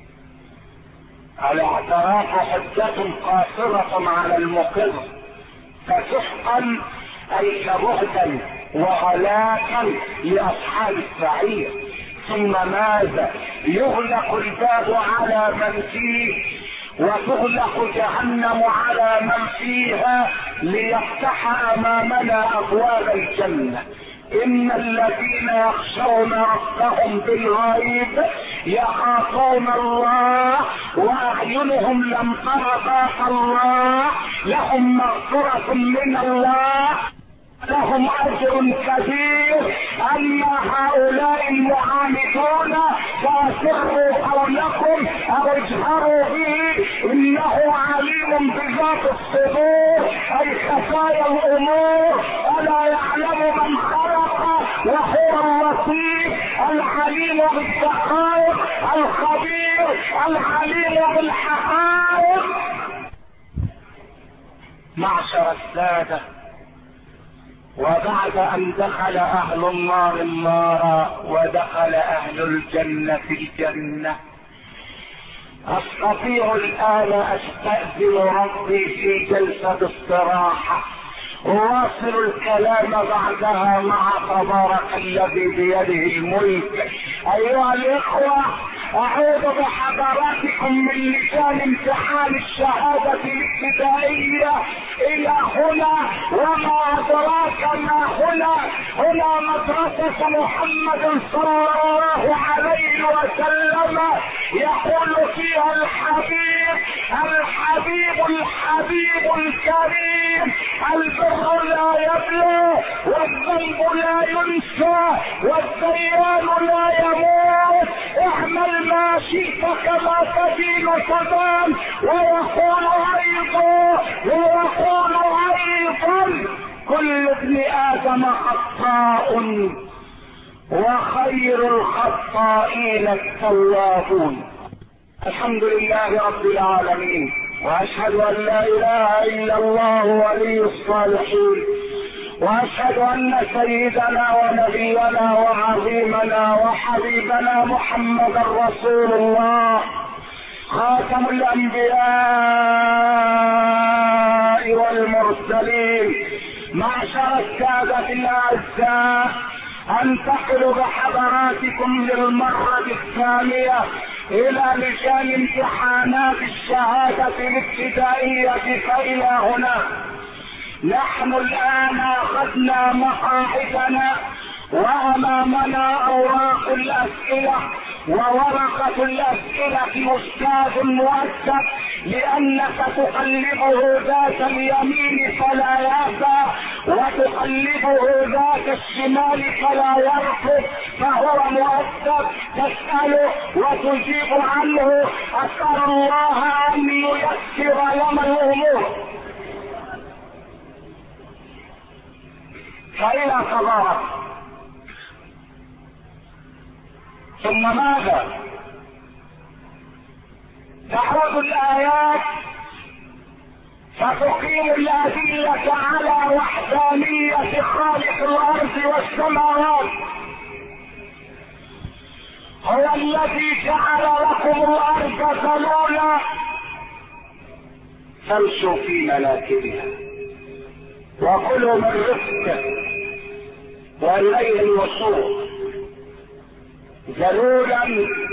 الاعتراف حجة قاصرة على المقر، فسحقا أي كبهتا وهلاكا لأصحاب السعير. ثم ماذا؟ يغلق الباب على من فيه، وتغلق جهنم على من فيها، ليفتح أمامنا أبواب الجنة. إن الذين يخشون ربهم بالغيب يخافون الله، وأعينهم لم تر ذات الله، لهم مغفرة من الله، لهم أجر كبير. أما هؤلاء المعاندون فأسروا قولكم أو اجهروا به، إنه عليم بذات الصدور، أي خفايا الأمور. ألا يعلم من خلق وهو اللطيف العليم بالدقائق، الخبير العليم بالحقائق. معشر السادة، وبعد ان دخل اهل النار النار ودخل اهل الجنة الجنة، استطيع الان استأذن ربي في جلسة استراحة، واصل الكلام بعدها مع تبارك الذي بيده الملك. ايها الاخوة، اعود بحضراتكم من لسان امتحان الشهادة الابتدائية الى هنا، وما ادراك ما هنا. هنا مدرسة محمد صلى الله عليه وسلم، يقول فيها الحبيب الحبيب الكريم: البر لا يبلى، والذنب لا ينسى، والديان لا يموت، اعمل ما شئت كما تدين تدان. ويقول ايضا: كل ابن ادم خطاء، وخير الخطائين التوابون. الحمد لله رب العالمين، واشهد ان لا اله الا الله ولي الصالحين، واشهد ان سيدنا ونبينا وعظيمنا وحبيبنا محمد رسول الله، خاتم الانبياء والمرسلين. معشر السادة الاعزاء، انتقل بحضراتكم للمرة الثانية الى لجان امتحانات الشهادة الابتدائية فإلى هنا. نحن الآن أخذنا مقاعدنا وأمامنا أوراق الأسئلة وورقة الأسئلة أستاذ مؤدب، لأنك تقلبه ذات اليمين فلا يأبى وتقلبه ذات الشمال فلا يرفض، فهو مؤدب. تسأله وتجيب عنه. أسأل الله أن ييسر لنا الأمور. فإلى تبارك. ثم ماذا؟ تعود الآيات فتقيم الأدلة على وحدانية خالق الأرض والسماوات. هو الذي جعل لكم الأرض ذلولا فامشوا في مناكبها وكلوا من رزقه وإليه الوصول. ذلولا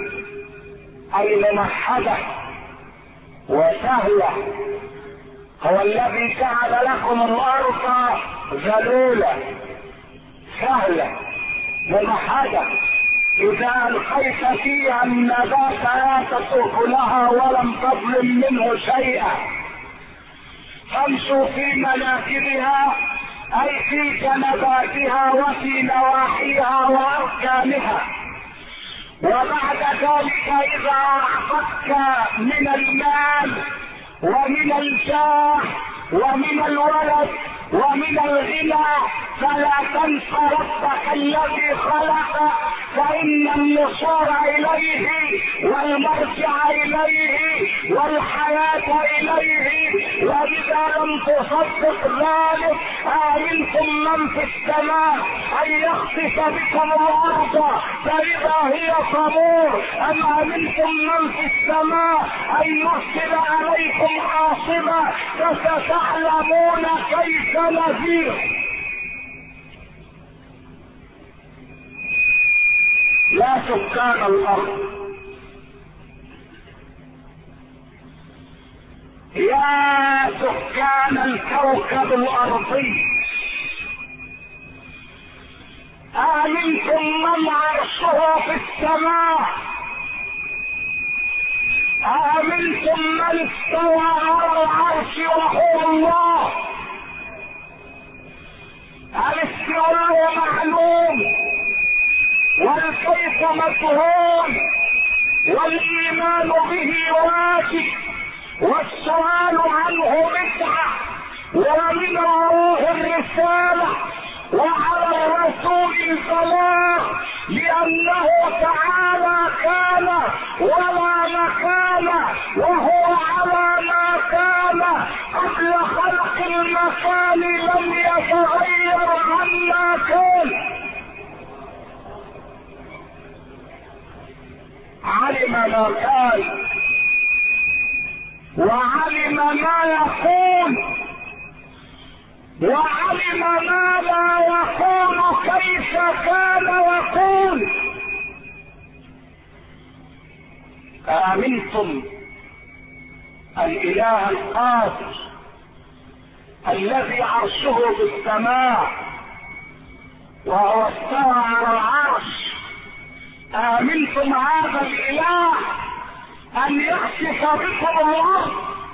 أي ممهدة وسهلة. هو الذي جعل لكم الأرض ذلولا سهلة ممهدة، إذا ألقيت فيها النبات آتت أكلها ولم تظلم منه شيئا. فامشوا في مناكبها أي في جنباتها وفي نواحيها وأركانها. وبعد ذلك إذا أعطتك من المال ومن الجاه ومن الولد ومن الغنى فلا تنس ربك الذي خلق، فإن النصور إليه والمرجع إليه والحياة إليه. وإذا لم تصدق ذلك آمنتم من في السماء أن يخسف بكم الأرض فإذا هي تمور، أم آمنتم من في السماء أن يرسل عليكم حاصبا فستعلمون كيف نذير. يا سكان الأرض، يا سكان الكوكب الأرضي، آمنتم من عرشه في السماء، آمنتم من استوى على العرش وهو الله. الاستواء معلوم والكيف مجهول والإيمان به واجب والسؤال عنه بدعة، ومن روح الرسالة وعلى الرسول البلاغ، لأنه تعالى كان ولا مكان وهو على ما كان قبل خلق المكان لم يتغير عما كان. علم ما كان وعلم ما يكون وعلم ما لا يكون كيف كان يكون. آمنتم الإله القادر الذي عرشه بالسماء وهو استوى على العرش، آمنتم هذا الإله أن يخسف بكم الأرض،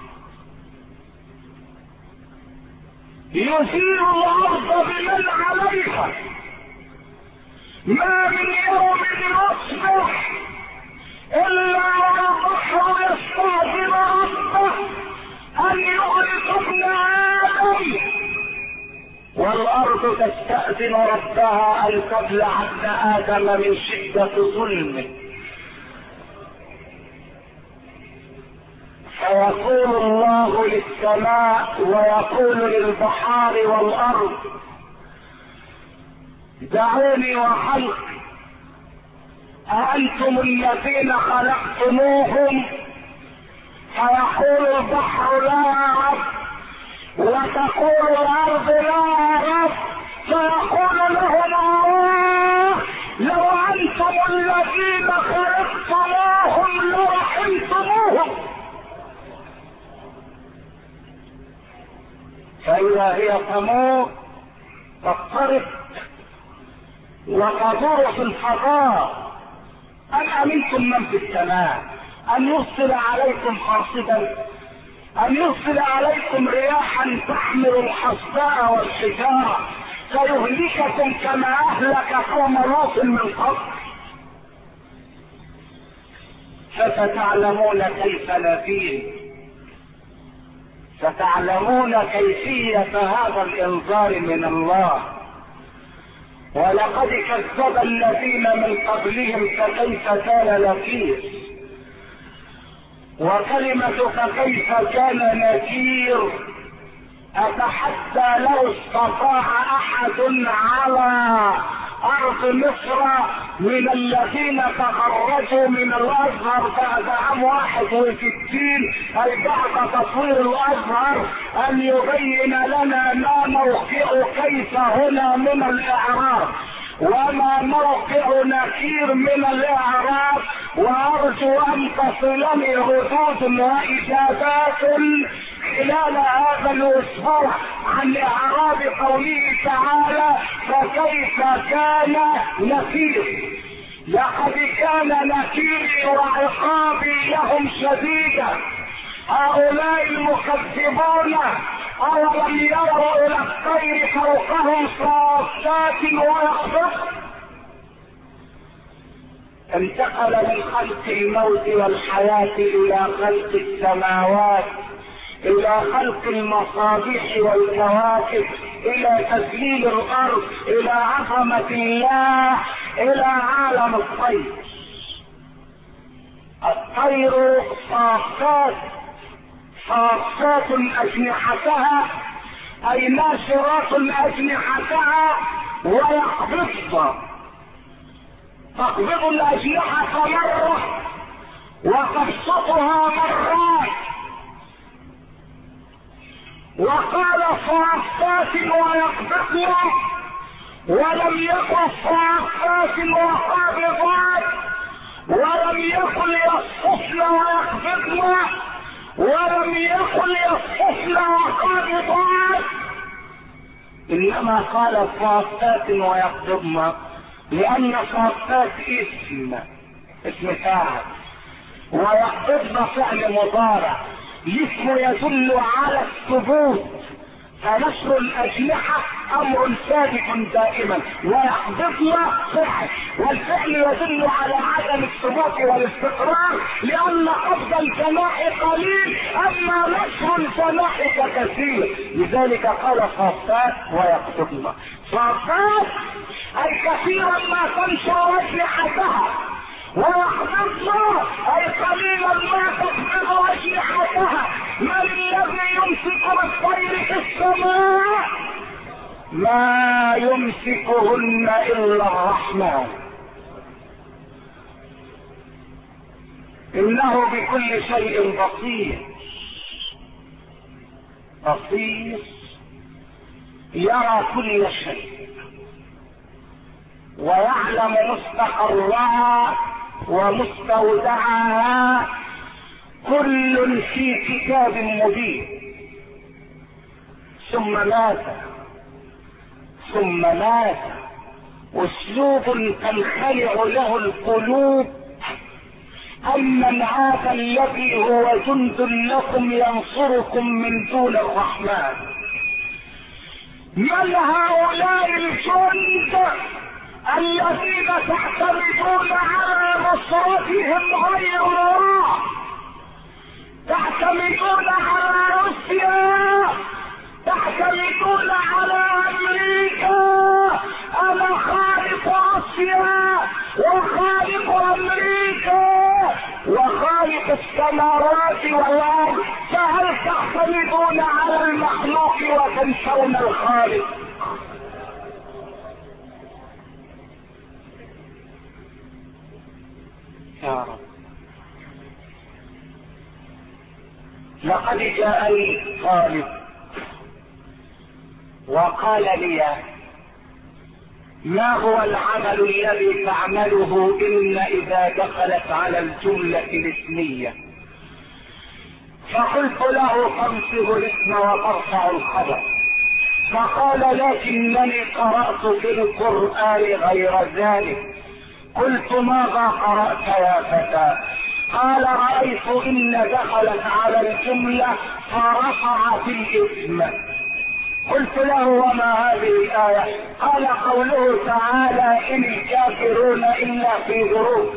يزيل الأرض بمن عليها، ما من يوم يصبح إلا والبحر يستأذن ربه أن يغرق ابن آدم، والأرض تستأذن ربها أن تبلع ابن آدم من شدة ظلمه. فيقول الله للسماء ويقول للبحار والأرض دعوني وخلق، أأنتم الذين خلقتموهم؟ فيقول البحر لا يا رب، وتقول الأرض لا يا رب، فيقول لهم الله لو أنتم الذين خلقتموهم فإذا هي تموت تضطرب وتدور في الفضاء. أم أمنتم من في السماء أن يرسل عليكم حاصبا، أن يرسل عليكم رياحا تحمل الحصباء والحجارة فيهلككم كما أهلك قوم لوط من قبل. فستعلمون كيف نذير، ستعلمون كيفية هذا الإنذار من الله. ولقد كذب الذين من قبلهم فكيف كان نكير، وكلمة كيف كان نكير أتحدى لو استطاع أحد على أرض مصر من الذين تخرجوا من الأزهر بعد عام 61 أي بعد تطوير الأزهر أن يبين لنا ما موقع كيف هنا من الإعراب وما موقع نكير من الإعراب. وأرجو أن تصلني ردود وإجابات خلال هذا الأسبوع عن إعراب قوله تعالى فكيف كان نكير. لقد كان نكيري وعقابي لهم شديدا. هؤلاء المكذبون أولم يروا إلى الطير فوقهم صافات ويقبض. انتقل من خلق الموت والحياة إلى خلق السماوات، إلى خلق المصابيح والكواكب، إلى تسليل الأرض، إلى عظمة الله، إلى عالم الطير. الطير صافات، صافات أجنحتها أي ناشرات أجنحتها ويقبضن، تقبض الأجنحة مرة وتبسطها مرات. وقال صافات ويقبضن ولم يقل صافات وقابضات، ولم يقل يصفن ويقبضن، ولم يقل يصفن وقابضات، انما قال صافات ويقبضن لان صافات اسم فاعل ويقبضن فعل مضارع. الاسم يدل على الثبوت، فنشر الأجنحة أمر ثابت دائما، ويقبضن فعل، والفعل يدل على عدم الثبوت والاستقرار لأن قبض الجناح قليل أما نشر الجناح كثير. لذلك قال صافات ويقبضن. صافات أي كثيرا ما تنشر أجنحتها، ويقبضن أي قليلا ما تقبض أجنحتها. من الذي يمسك الطير في السماء؟ ما يمسكهن إلا الرحمن، إنه بكل شيء بصير. بصير يرى كل شيء ويعلم مستقرها ومستودعها، كل في كتاب مبين. ثم مات اسلوب تنخلع له القلوب. اما العاد الذي هو جند لكم ينصركم من دون الرحمن. من هؤلاء الجند الذين تعتمدون على نصرتهم غير الله؟ تعتمدون على روسيا، تعتمدون على امريكا. انا خالق اسيا وخالق امريكا وخالق السماوات والارض، فهل تعتمدون على المخلوق وتنسون الخالق؟ يا رب، لقد جاءني طالب وقال لي ما هو العمل الذي تعمله إن إذا دخلت على الجملة الاسمية؟ فقلت له تنصب الاسم وترفع الخبر. فقال لكنني قرأت في القرآن غير ذلك. قلت ماذا قرأت يا فتى؟ قال رأيت إن دخلت على الجملة فرفعت الاسم. قلت له وما هذه الآية؟ قال قوله تعالى إن الكافرون إلا في غرور.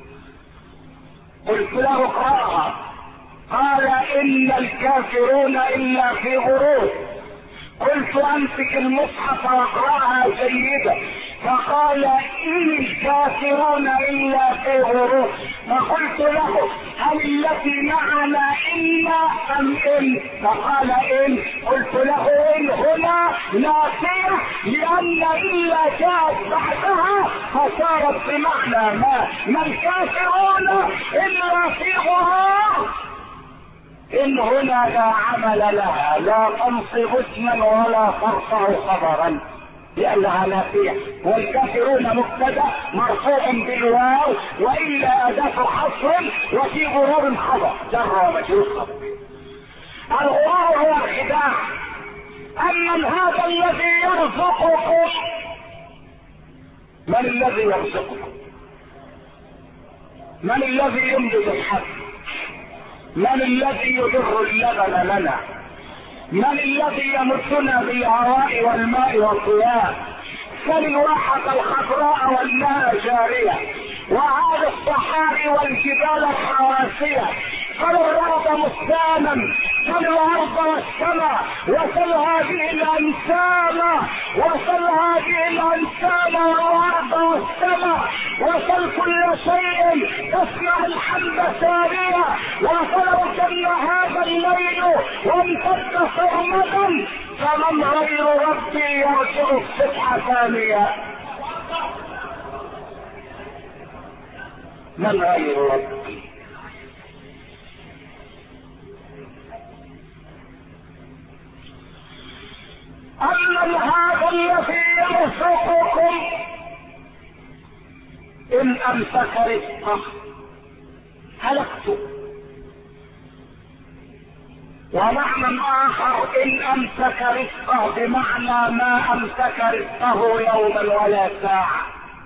قلت له اقرأها. قال إن الكافرون إلا في غرور. قلت امسك المصحف واقرأها جيدا. فقال إن الكافرون إلا في غرور. فقلت له هل التي معنا إنا أم إن؟ فقال إن. قلت له إن هنا نافية لأن إلا جاءت بعدها فصارت بمعنى ما الكافرون إلا في غرور. إن هنا لا عمل لها، لا تنصب اسما ولا ترفع خبرا لأنها نافية، والكافرون مبتدا مرفوع بالواو وإلا أداة حصر وفي غرور خبر جر ومجرور. الغرور هو الخداع. أما هذا الذي يرزقكم، من الذي يرزقكم؟ من الذي ينبت الحب؟ من الذي يضر اللبن لنا؟ من الذي يمدنا بالهواء والماء والضياء؟ فالواحة الخضراء والماء جارية، وهذا الصحاري والجبال الحواسية، فالأرض مستانا، فالأرض والسماء، وسل هذه الأنسان، وسل هذه الأنسان والأرض والسماء، وسل كل شيء تسمع الحمد سارية، وسل جل هذا الليل وامتد سرمدا، فمن غير ربي يرجع الصبح ثانية؟ من غير ربي؟ أمن هذا الذي يرزقكم إن أمسك رزقه؟ هلكت. ومعنى آخر إن أمسك رزقه بمعنى ما أمسك رزقه يوما ولا ساعة،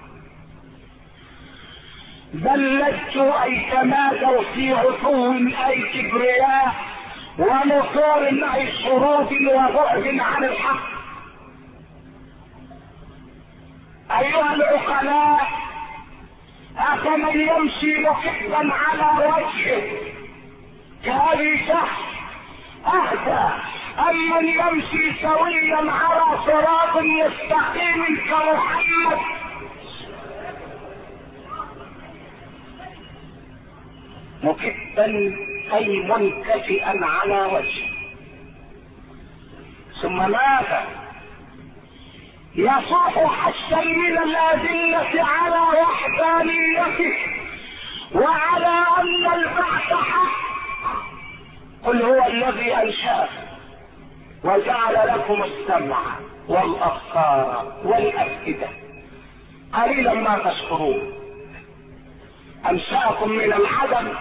بل لجوا أي تمادوا في عتو أي كبرياء ونفور أي شرود وبعد عن الحق. أيها العقلاء، أفمن يمشي مكبا على وجهه كأبي شخص أهدى أم من يمشي سويا على صراط مستقيم كمحمد؟ مكبا أي منكفئا على وجهه. ثم ماذا؟ يصح حشا من الأدلة على وحدانيته وعلى أن البعث حق. قل هو الذي أنشأ وجعل لكم السمع والأبصار والأفئدة قليلا ما تشكرون. أنشأكم من العدم،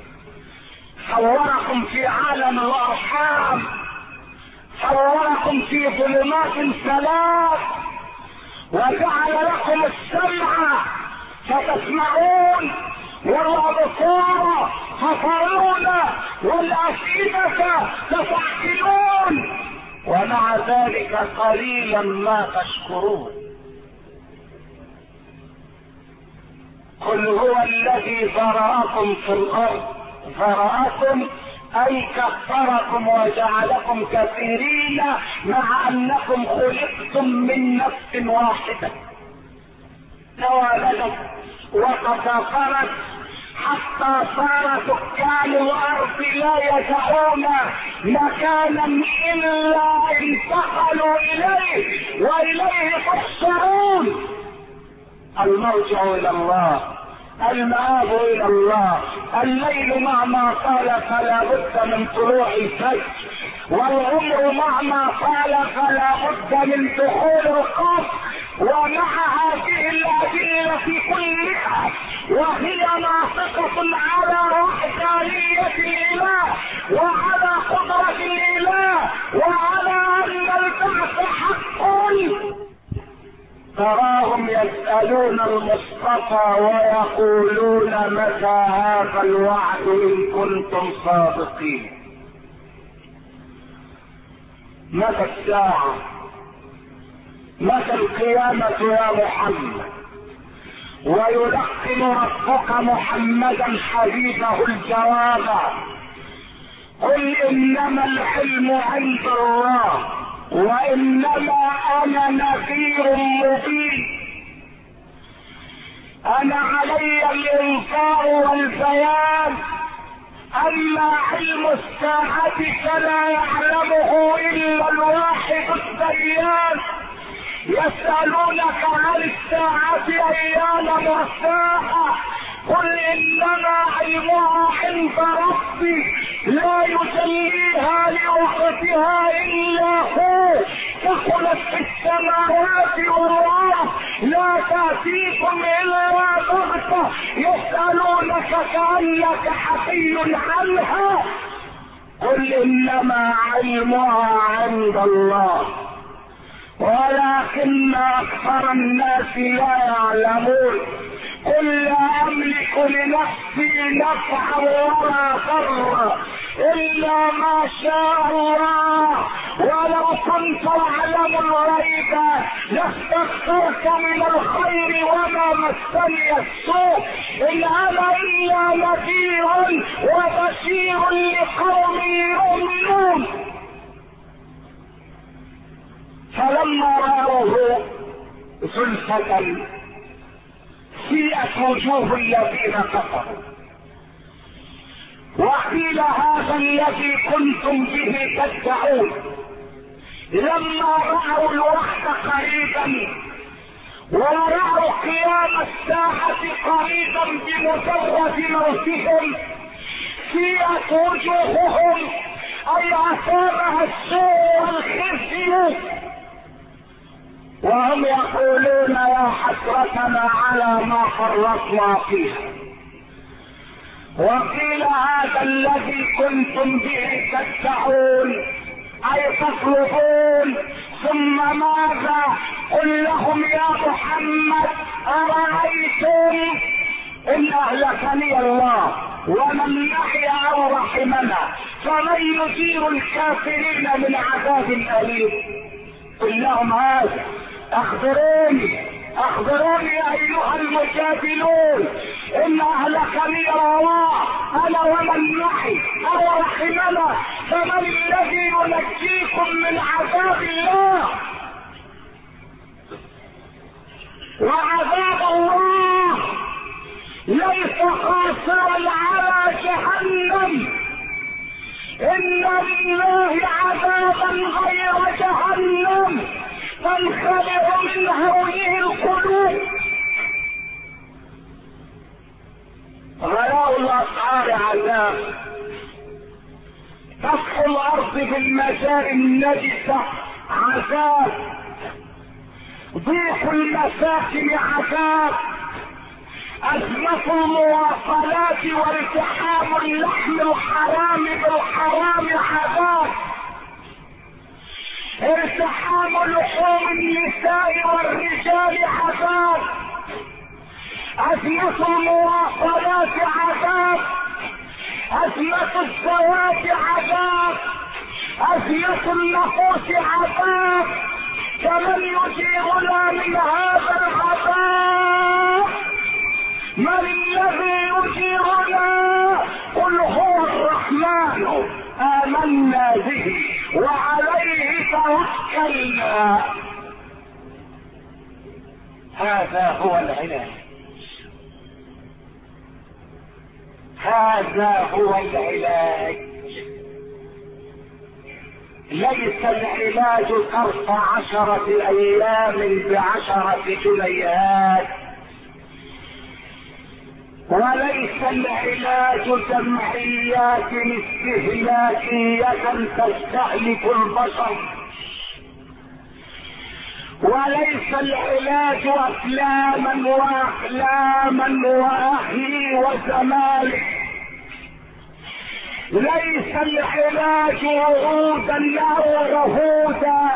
صوركم في عالم الأرحام، صوركم في ظلمات ثلاث، وجعل لكم السمع فتسمعون والأبصار تفعلون والأفئدة تفعلون، ومع ذلك قليلا ما تشكرون. قل هو الذي ذرأكم في الأرض، ذرأكم أي كثركم وجعلكم كثيرين مع أنكم خلقتم من نفس واحدة توالدت وتكاثرت حتى صار سكان الأرض لا يدعون مكانا إلا انتقلوا إليه وإليه تحشرون. المرجع إلى الله، المآب الى الله. الليل مهما طال فلا بد من طلوع الفجر، والعمر مهما طال فلا بد من دخول القبر. ومع هذه الأدلة كلها وهي ناطقة على وحدانية الإله وعلى قدرة الإله وعلى أن البعث حق، تراهم يسألون المصطفى ويقولون متى هذا الوعد إن كنتم صادقين. متى الساعة؟ متى القيامة يا محمد؟ ويلقن ربك محمدا حبيبه الجواب: قل انما العلم عند الله وانما انا نذير مبين. انا علي الانذار والبيان، اما علم الساعة فلا يعلمه الا الواحد الديان. يسألونك عن الساعة ايان مرساها، قل انما علمها عند ربي لا يجليها لوقتها الا هو، ثقلت في السماوات والارض لا تأتيكم الا بغتة، يسألونك كأنك حفي عنها، قل انما علمها عند الله ولكن اكثر الناس لا يعلمون. قل لا املك لنفسي نفعا ولا ضرا الا ما شاء الله، ولو كنت اعلم الغيب لاستكثرت من الخير وما مسني السوء، ان انا الا نذير وبشير لقوم يؤمنون. فلما رأوه زلفة سيئت وجوه الذين كفروا وقيل هذا الذي كنتم به تدعون. لما رأوا الوقت قريبا ورأوا قيام الساعة قريبا بمجرد موتهم سيئت وجوههم، اي اصابها السوء والخزي، وهم يقولون يا حسرتنا على ما فرطنا فيها. وقيل هذا الذي كنتم به تدعون اي تطلبون، ثم ماذا؟ قل لهم يا محمد أرأيتم إن أهلكني الله ومن نحيا أو رحمنا فمن يجير الكافرين من عذاب أليم. قل لهم هذا، أخبروني أيها المجادلون إن أهلكني الله أنا ومن نحي أو رحمنا فمن الذي ينجيكم من عذاب الله؟ وعذاب الله ليس قاصرا على جهنم، إن لله عذابا غير جهنم تنخلع من هوله القلوب. غلاء الأسعار عذاب، فتح الأرض بالمجاري النجسة عذاب، ضيق المساكن عذاب، أزمة المواصلات والتحام اللحم الحرام بالحرام عذاب، ارتحام لحوم النساء والرجال عذاب، أزمة المواصلات عذاب، أزمة الزواج عذاب، أزمة النفوس عذاب. فمن يجيرنا من هذا العذاب؟ من الذي يجيرنا؟ قل هو الرحمن آمنا به وعليه توكلنا. هذا هو العلاج، هذا هو العلاج. ليس العلاج صرف 10 أيام ب10 جنيهات، وليس العلاج جمعيات استهلاكية تستهلك البشر، وليس العلاج افلاما واحلاما واهلي وزمالك، ليس العلاج وعودا او عهودا،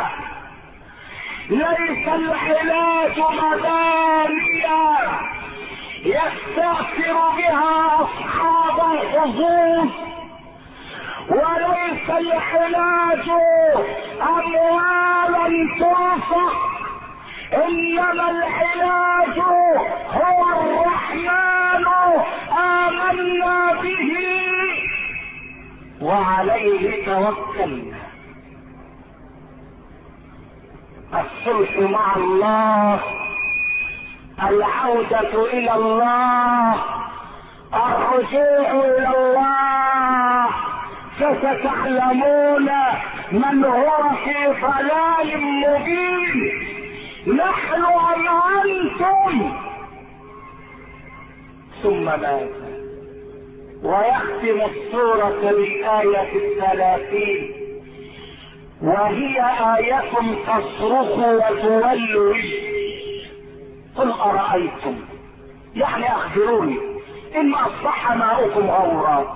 ليس العلاج مبانيا يستأثر بها اصحاب الحظوظ، وليس العلاج اموالا تنفق، انما العلاج هو الرحمن آمنا به وعليه توكلنا. الصلح مع الله، العودة الى الله، الرجوع الى الله، فستعلمون من هو في ضلال مبين، نحن ام انتم. ثم ماذا؟ ويختم السورة بالآية 30 وهي آية تصرخ وتولج. قل أرأيتم، يعني أخبروني، إن أصبح ماؤكم غورا،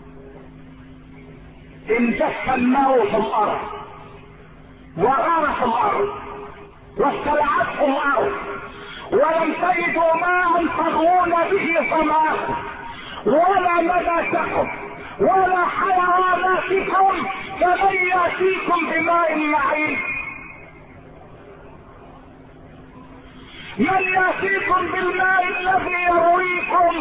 إن جف الماء في الأرض وغارت الأرض واستلعته الأرض ولم تجدوا ماء تغوون به ظماءكم ولا نباتكم ولا حيواناتكم، فمن يأتيكم بماء معين؟ من يأتيكم بالماء الذي يرويكم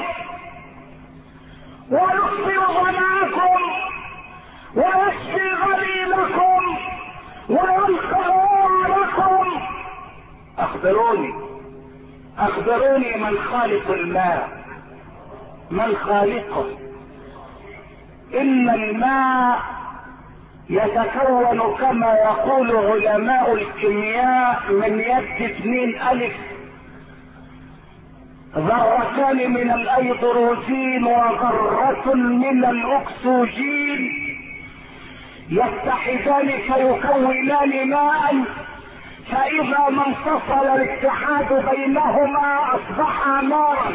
ويطفئ ظماءكم ويشفي غليلكم وينقذ لكم؟ اخبروني من خالق الماء، من خالقه؟ ان الماء يتكون كما يقول علماء الكيمياء من يد 2 ألف، ذرتان من الايدروجين وذرة من الاكسجين يتحدان فيكونان ماء، فاذا ما انفصل الاتحاد بينهما اصبحا نارا.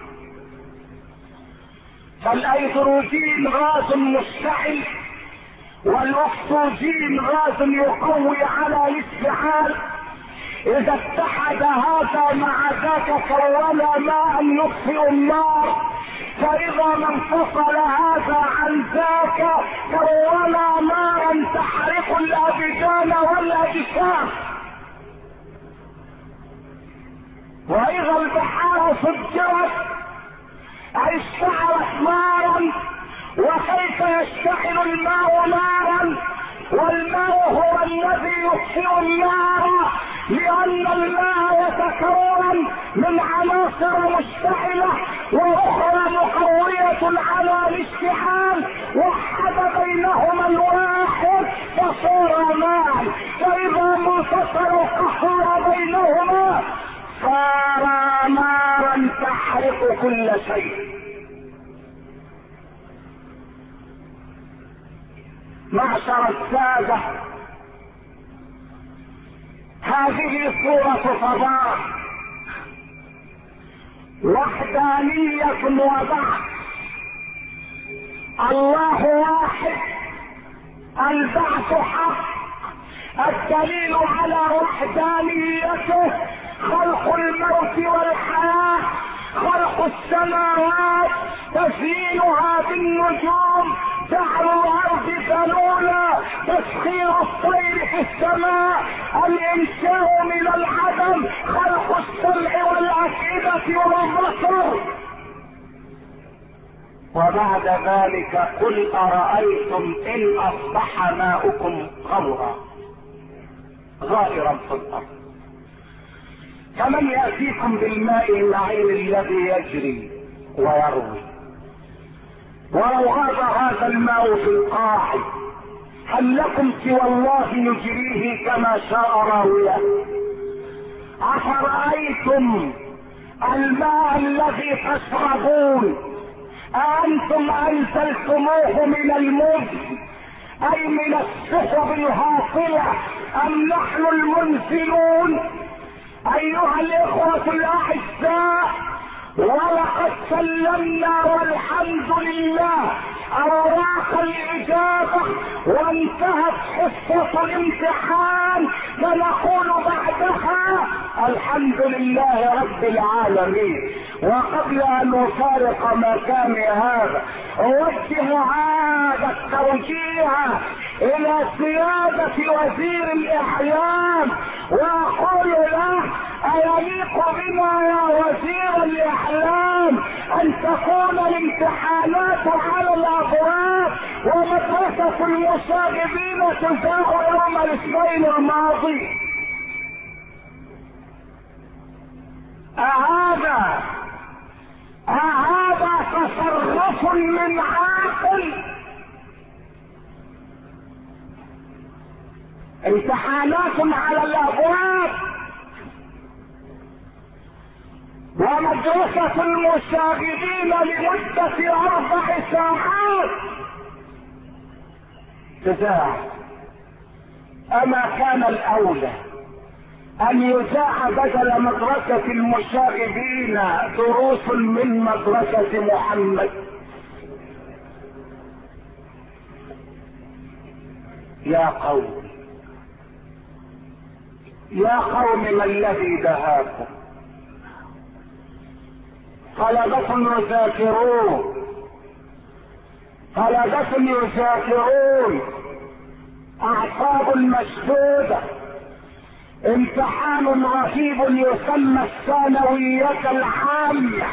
فالايدروجين غاز مشتعل والاكسجين غاز يقوي على الاشتعال، اذا اتحد هذا مع ذاك كونا ماء يطفئ النار، فاذا ما انفصل هذا عن ذاك كونا نارا تحرق الابدان والاجسام. واذا البحار فجرت اي اشتعلت نارا، وكيف يشتعل الماء نارا والماء هو الذي يطفئ النار؟ لان الماء يتكون من عناصر مشتعلة واخرى مقوية على الاشتعال، وحد بينهما الواحد فصار ماء، فاذا انفصل القهر بينهما صار نارا تحرق كل شيء. معشر السادة، هذه سورة فضاء، وحدانية وبعث. الله واحد، البعث حق. الدليل على وحدانيته خلق الموت والحياة، خلق السماوات، تزيينها بالنجوم، جعل الارض ذلولا، تسخير الطير في السماء، الانشاء من العدم، خلق السمع والافئدة والبصر. وبعد ذلك قل ارايتم ان اصبح ماؤكم غورا، غائرا في الارض، فمن ياتيكم بالماء المعين الذي يجري ويروي؟ ولو غاب هذا الماء في القاع هل لكم سوى الله يجريه كما شاء راويه؟ افرايتم الماء الذي تشربون أأنتم أنزلتموه من المزن أي من السحب الهاطلة أم نحن المنزلون؟ أيها الإخوة الأعزاء، ولقد سلمنا والحمد لله أوراق الإجابة وانتهت حصة الامتحان، فنقول بعدها الحمد لله رب العالمين. وقبل أن أفارق مكاني هذا أوجه هذا التوجيه إلى سيادة وزير الإعلام وأقول له: أيليق بنا يا وزير الإعلام أن تكون الامتحانات على الأبواب ومدرسة المشاغبين تذاع يوم الاثنين الماضي؟ أهذا تصرف من عاقل؟ امتحانات على الأبواب ومدرسة المشاغبين لمدة 4 ساعات تذاع. أما كان الأولى أن يذاع بدل مدرسة المشاغبين دروس من مدرسة محمد؟ يا قوم ما الذي دهاكم؟ طلبة يذاكرون أعصاب مشدودة، امتحان رهيب يسمى الثانوية العامة،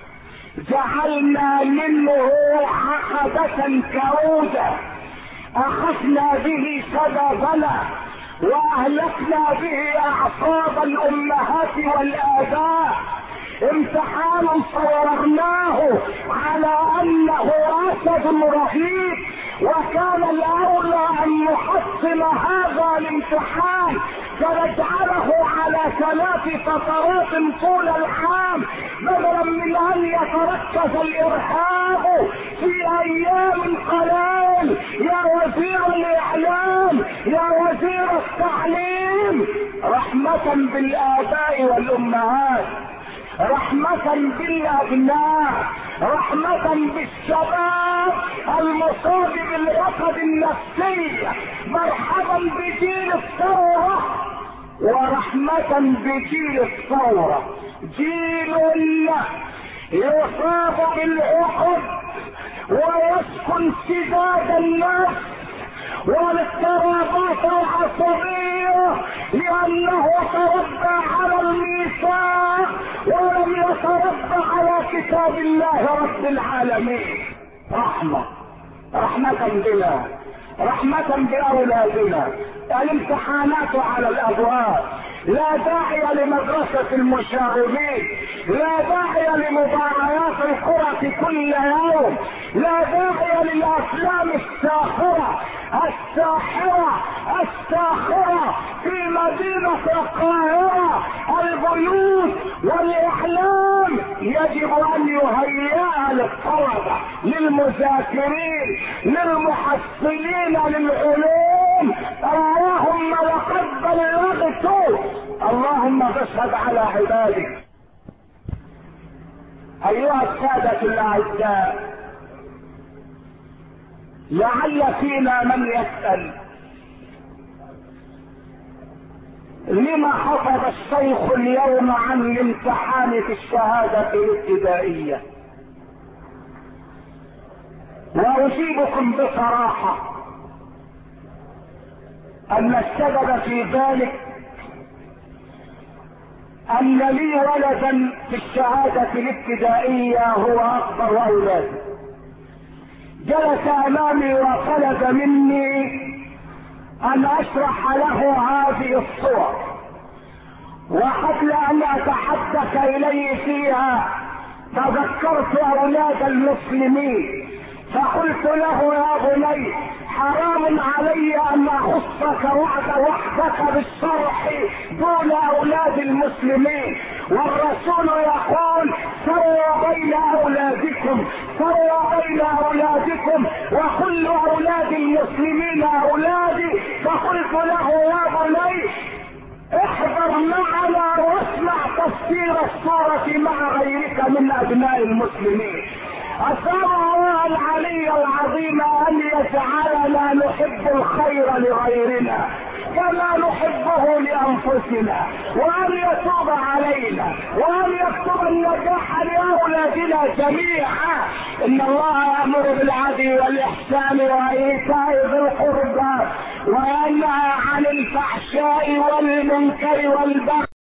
جعلنا منه عقبة كعودة أخذنا به سببنا وأهلكنا به أعصاب الأمهات والآباء. امتحان صورناه على أنه أسد رهيب، وكان الأولى أن نحصل هذا الامتحان فنجعله على 3 فترات طول العام، بدلا من أن يتركز الإرهاب في أيام قليل. يا وزير الإعلام، يا وزير التعليم، رحمة بالآباء والأمهات، رحمة بالأبناء، رحمة بالشباب المصاب بالرفض النفسي، مرحبا بجيل الثورة ورحمة بجيل الثورة، جيل يصاب بالعقد ويسكن سداد النفس والاضطرابات العصبية لأنه تربى على الميثاق ولم يتربى على كتاب الله رب العالمين. رحمة بنا، رحمة بأولادنا. الامتحانات على الأبواب، لا داعي لمدرسة المشاغبين، لا داعي لمباريات الكرة كل يوم، لا داعي للأفلام الساخرة في مدينة القاهرة. البيوت والإعلام يجب أن يهيئ للطلبة، للمذاكرين، للمحصلين للعلوم. اللهم لقد بلغت، اللهم فاشهد على عبادك. أيها السادة الأعزاء، لعل فينا من يسأل: لما حفظ الشيخ اليوم عن الامتحان في الشهادة الابتدائية؟ وأجيبكم بصراحة أن السبب في ذلك أن لي ولدا في الشهادة الابتدائية هو أكبر أولادي، جلس أمامي وطلب مني أن أشرح له هذه الصور، وقبل أن أتحدث إليه فيها تذكرت أولاد المسلمين فقلت له: يا بني، حرام علي أن أخصك وحدك بالشرح دون اولاد المسلمين. والرسول يقول سووا بين اولادكم، سووا بين اولادكم، وكل اولاد المسلمين اولادي. فقلت له يا بني احضر معنا واسمع تفسير السورة مع غيرك من ابناء المسلمين. أسأل الله العلي العظيم أن يجعلنا نحب الخير لغيرنا كما نحبه لأنفسنا، وأن يتوب علينا، وأن يكتب النجاح لأولادنا جميعا. إن الله يأمر بالعدل والإحسان وإيتاء ذي القربى وينهى عن الفحشاء والمنكر والبغي